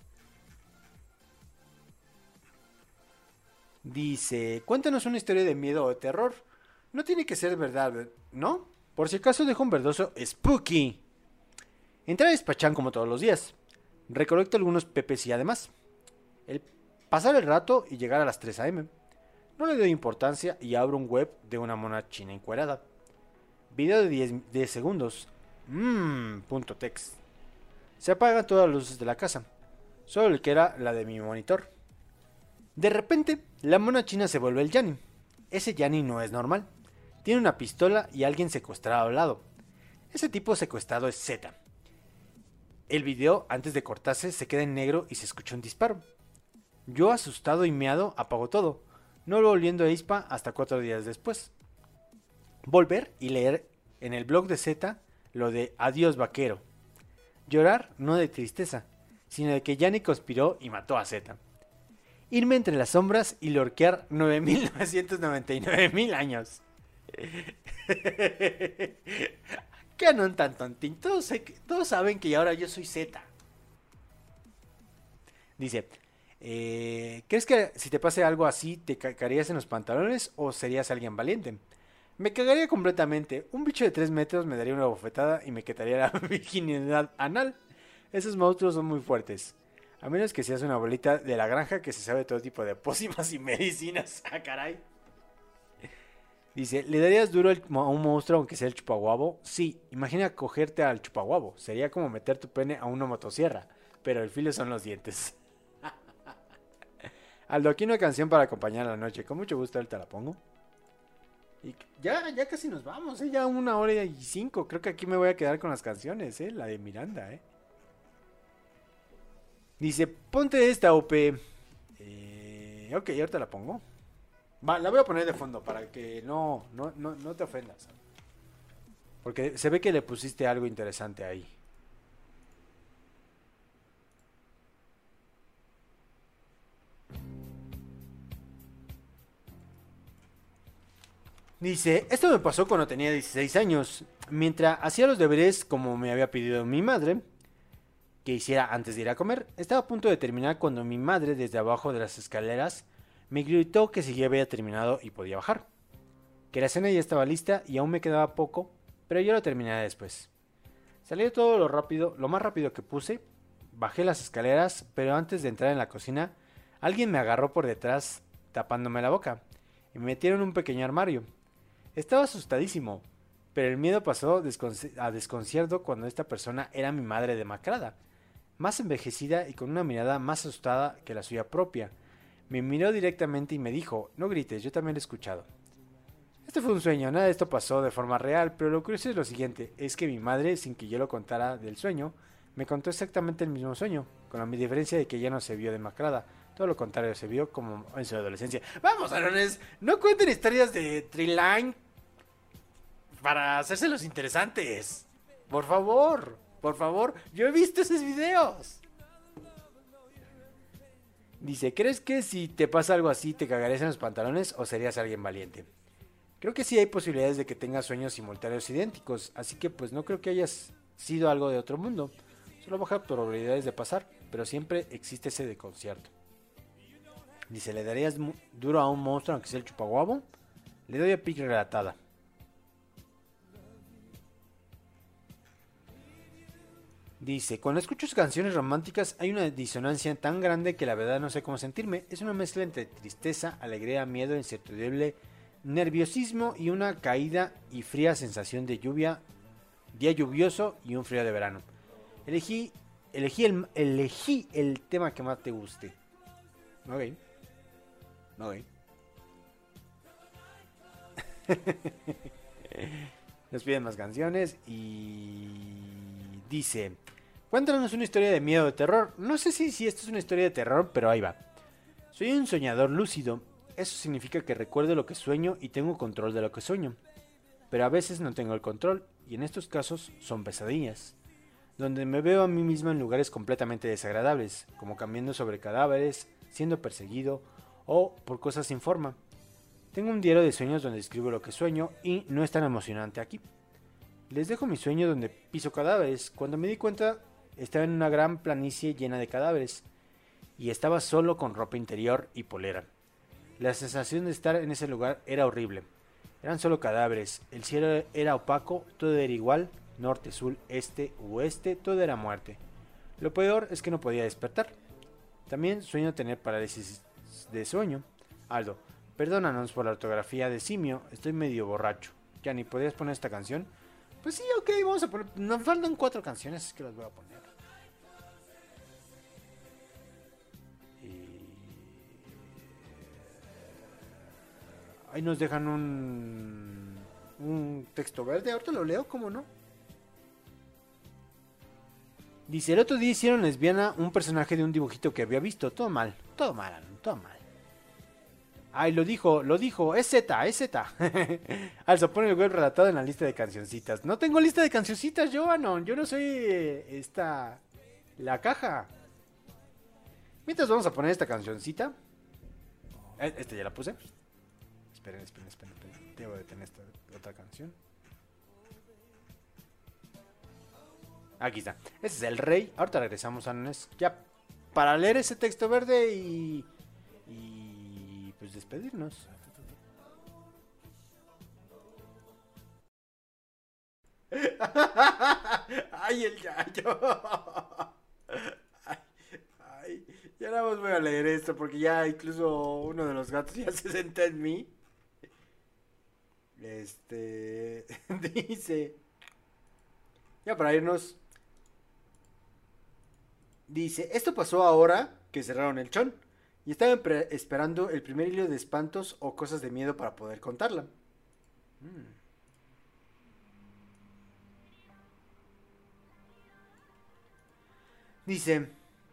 Dice, cuéntanos una historia de miedo o de terror. No tiene que ser verdad, ¿no? Por si acaso dejo un verdoso spooky. Entré a despachar como todos los días. Recolecto algunos pepes y además el pasar el rato y llegar a las tres a eme. No le doy importancia y abro un web de una mona china encuerada. Video de diez segundos. Mmm, punto text. Se apagan todas las luces de la casa. Solo le queda la de mi monitor. De repente, la mona china se vuelve el Yanni. Ese Yanni no es normal. Tiene una pistola y alguien secuestrado al lado. Ese tipo secuestrado es Z. El video, antes de cortarse, se queda en negro y se escucha un disparo. Yo, asustado y meado, apago todo, no volviendo a Ispa hasta cuatro días después. Volver y leer en el blog de Z lo de adiós vaquero. Llorar no de tristeza, sino de que Yanni conspiró y mató a Z. Irme entre las sombras y lorquear nueve mil novecientos noventa y nueve mil años. ¿Qué no tan tontín? Todos, sé que, todos saben que ahora yo soy Z. Dice, eh, ¿crees que si te pase algo así te cagarías en los pantalones o serías alguien valiente? Me cagaría completamente. Un bicho de tres metros me daría una bofetada y me quitaría la virginidad anal. Esos monstruos son muy fuertes. A menos que seas una abuelita de la granja que se sabe todo tipo de pócimas y medicinas. ¡Ah, caray! Dice, ¿le darías duro a un monstruo aunque sea el chupaguabo? Sí, imagina cogerte al chupaguabo. Sería como meter tu pene a una motosierra. Pero el filo son los dientes. Aldo, aquí una canción para acompañar la noche. Con mucho gusto ahorita la pongo. Y ya, ya casi nos vamos, ¿eh? Ya una hora y cinco. Creo que aquí me voy a quedar con las canciones, ¿eh? La de Miranda, ¿eh? Dice, ponte esta, O P. Eh, ok, ahorita la pongo. Va, la voy a poner de fondo para que no, no, no, no te ofendas. Porque se ve que le pusiste algo interesante ahí. Dice, esto me pasó cuando tenía dieciséis años. Mientras hacía los deberes como me había pedido mi madre que hiciera antes de ir a comer, estaba a punto de terminar cuando mi madre desde abajo de las escaleras me gritó que si ya había terminado y podía bajar. Que la cena ya estaba lista y aún me quedaba poco, pero yo lo terminé después. Salí todo lo rápido, lo más rápido que puse, bajé las escaleras, pero antes de entrar en la cocina, alguien me agarró por detrás tapándome la boca y me metieron en un pequeño armario. Estaba asustadísimo, pero el miedo pasó a desconcierto cuando esta persona era mi madre demacrada, más envejecida y con una mirada más asustada que la suya propia. Me miró directamente y me dijo, no grites, yo también lo he escuchado. Este fue un sueño, nada de esto pasó de forma real, pero lo curioso es lo siguiente, es que mi madre, sin que yo lo contara del sueño, me contó exactamente el mismo sueño, con la diferencia de que ella no se vio demacrada, todo lo contrario, se vio como en su adolescencia. Vamos, Arones, no cuenten historias de Triline para hacérselos interesantes. Por favor, por favor, yo he visto esos videos. Dice, ¿crees que si te pasa algo así te cagarías en los pantalones o serías alguien valiente? Creo que sí hay posibilidades de que tengas sueños simultáneos idénticos, así que pues no creo que hayas sido algo de otro mundo. Solo baja probabilidades de pasar, pero siempre existe ese desconcierto. Dice, ¿le darías duro a un monstruo aunque sea el chupaguabo? Le doy a pic relatada. Dice, cuando escucho canciones románticas hay una disonancia tan grande que la verdad no sé cómo sentirme. Es una mezcla entre tristeza, alegría, miedo, incertidumbre, nerviosismo y una caída y fría sensación de lluvia, día lluvioso y un frío de verano. Elegí, elegí, el, elegí el tema que más te guste. Ok. Ok. Nos piden más canciones y dice, cuéntanos una historia de miedo o de terror. No sé si, si esto es una historia de terror, pero ahí va. Soy un soñador lúcido. Eso significa que recuerdo lo que sueño y tengo control de lo que sueño. Pero a veces no tengo el control, y en estos casos son pesadillas, donde me veo a mí mismo en lugares completamente desagradables, como caminando sobre cadáveres, siendo perseguido o por cosas sin forma. Tengo un diario de sueños donde escribo lo que sueño y no es tan emocionante aquí. Les dejo mi sueño donde piso cadáveres. Cuando me di cuenta, estaba en una gran planicie llena de cadáveres y estaba solo con ropa interior y polera. La sensación de estar en ese lugar era horrible. Eran solo cadáveres, el cielo era opaco, todo era igual, norte, sur, este, oeste, todo era muerte. Lo peor es que no podía despertar. También sueño tener parálisis de sueño. Aldo, perdónanos por la ortografía de simio, estoy medio borracho. Yanni, ¿podrías poner esta canción? Pues sí, ok, vamos a poner. Nos faltan cuatro canciones, es que las voy a poner. Y... ahí nos dejan un. Un texto verde, ahorita lo leo, ¿cómo no? Dice, el otro día hicieron lesbiana un personaje de un dibujito que había visto. Todo mal, todo mal, Alan, todo mal. Ay, lo dijo, lo dijo, es Z, es Z. Also, pone el web relatado en la lista de cancioncitas. No tengo lista de cancioncitas, yo, Anon. Yo no soy eh, esta... la caja. Mientras vamos a poner esta cancioncita. Eh, Esta ya la puse. Esperen, esperen, esperen, esperen. Debo de tener esta otra canción. Aquí está. Ese es el rey. Ahorita regresamos a Anones. Ya para leer ese texto verde y... y pues despedirnos. Ay, el yayo. Ay, ay, ya nada más voy a leer esto porque ya incluso uno de los gatos ya se senta en mí. Este dice, ya para irnos, dice, esto pasó ahora que cerraron el chon y estaban esperando el primer hilo de espantos o cosas de miedo para poder contarla. Hmm. Dice,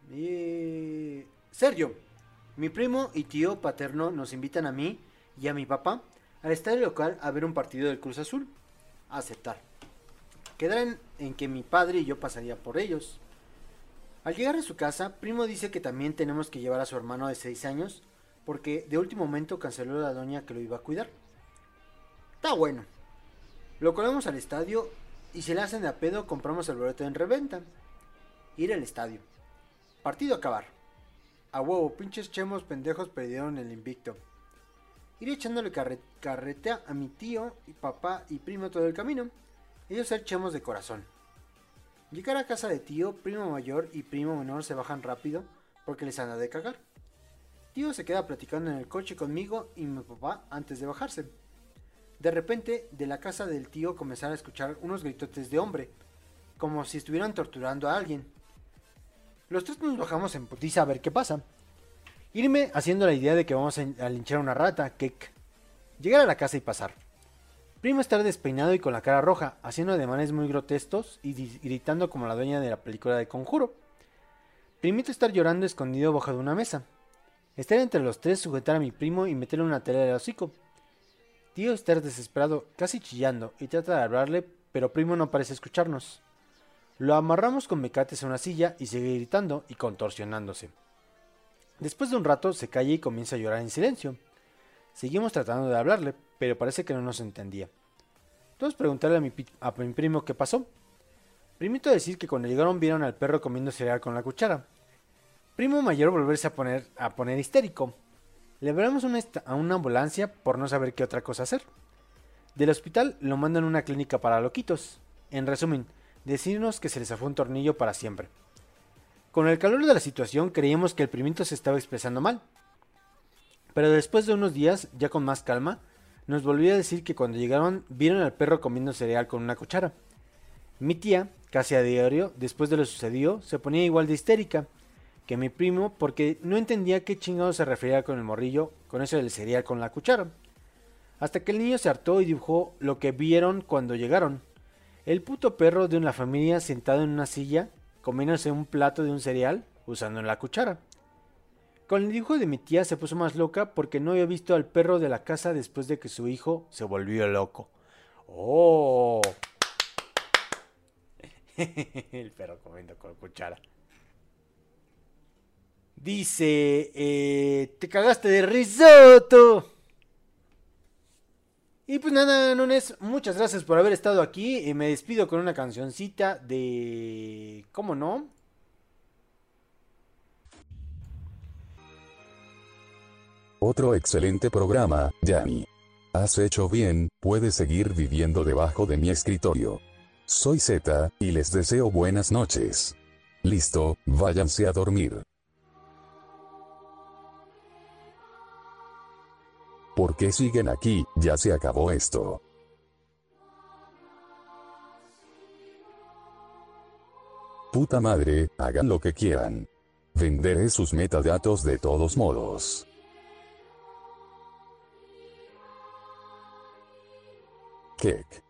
eh, Sergio, mi primo y tío paterno nos invitan a mí y a mi papá al estadio local a ver un partido del Cruz Azul. A aceptar. Quedaron en que mi padre y yo pasaría por ellos. Al llegar a su casa, primo dice que también tenemos que llevar a su hermano de seis años porque de último momento canceló la doña que lo iba a cuidar. Está bueno. Lo colamos al estadio y si le hacen de a pedo compramos el boleto en reventa. Ir al estadio. Partido acabar. A huevo, pinches chemos pendejos perdieron el invicto. Ir echándole carre carretea a mi tío y papá y primo todo el camino. Ellos ser chemos de corazón. Llegar a casa de tío, primo mayor y primo menor se bajan rápido porque les anda de cagar. Tío se queda platicando en el coche conmigo y mi papá antes de bajarse. De repente, de la casa del tío comenzaron a escuchar unos gritotes de hombre, como si estuvieran torturando a alguien. Los tres nos bajamos en putiza a ver qué pasa. Irme haciendo la idea de que vamos a linchar a una rata, kek. Llegar a la casa y pasar. Primo estar despeinado y con la cara roja, haciendo ademanes muy grotescos y gritando como la dueña de la película de Conjuro. Primito estar llorando escondido bajo de una mesa. Estar entre los tres, sujetar a mi primo y meterle una tela de hocico. Tío estar desesperado, casi chillando, y trata de hablarle, pero primo no parece escucharnos. Lo amarramos con mecates a una silla y sigue gritando y contorsionándose. Después de un rato se calla y comienza a llorar en silencio. Seguimos tratando de hablarle, pero parece que no nos entendía. Todos preguntarle a mi, a mi primo qué pasó. Primito decir que cuando llegaron vieron al perro comiendo cereal con la cuchara. Primo mayor volverse a poner, a poner histérico. Le hablamos una a una ambulancia por no saber qué otra cosa hacer. Del hospital lo mandan a una clínica para loquitos. En resumen, decirnos que se les zafó un tornillo para siempre. Con el calor de la situación creíamos que el primito se estaba expresando mal. Pero después de unos días, ya con más calma, nos volvió a decir que cuando llegaron vieron al perro comiendo cereal con una cuchara. Mi tía, casi a diario, después de lo sucedido, se ponía igual de histérica que mi primo porque no entendía qué chingado se refería con el morrillo, con eso del cereal con la cuchara. Hasta que el niño se hartó y dibujó lo que vieron cuando llegaron. El puto perro de una familia sentado en una silla, comiéndose un plato de un cereal, usando la cuchara. Con el dibujo de mi tía se puso más loca porque no había visto al perro de la casa después de que su hijo se volvió loco. ¡Oh! El perro comiendo con cuchara. Dice, eh, te cagaste de risotto. Y pues nada, Nones, muchas gracias por haber estado aquí. Y me despido con una cancioncita de... ¿Cómo no? Otro excelente programa, Yanni. Has hecho bien, puedes seguir viviendo debajo de mi escritorio. Soy Z, y les deseo buenas noches. Listo, váyanse a dormir. ¿Por qué siguen aquí? Ya se acabó esto. Puta madre, hagan lo que quieran. Venderé sus metadatos de todos modos. Kek.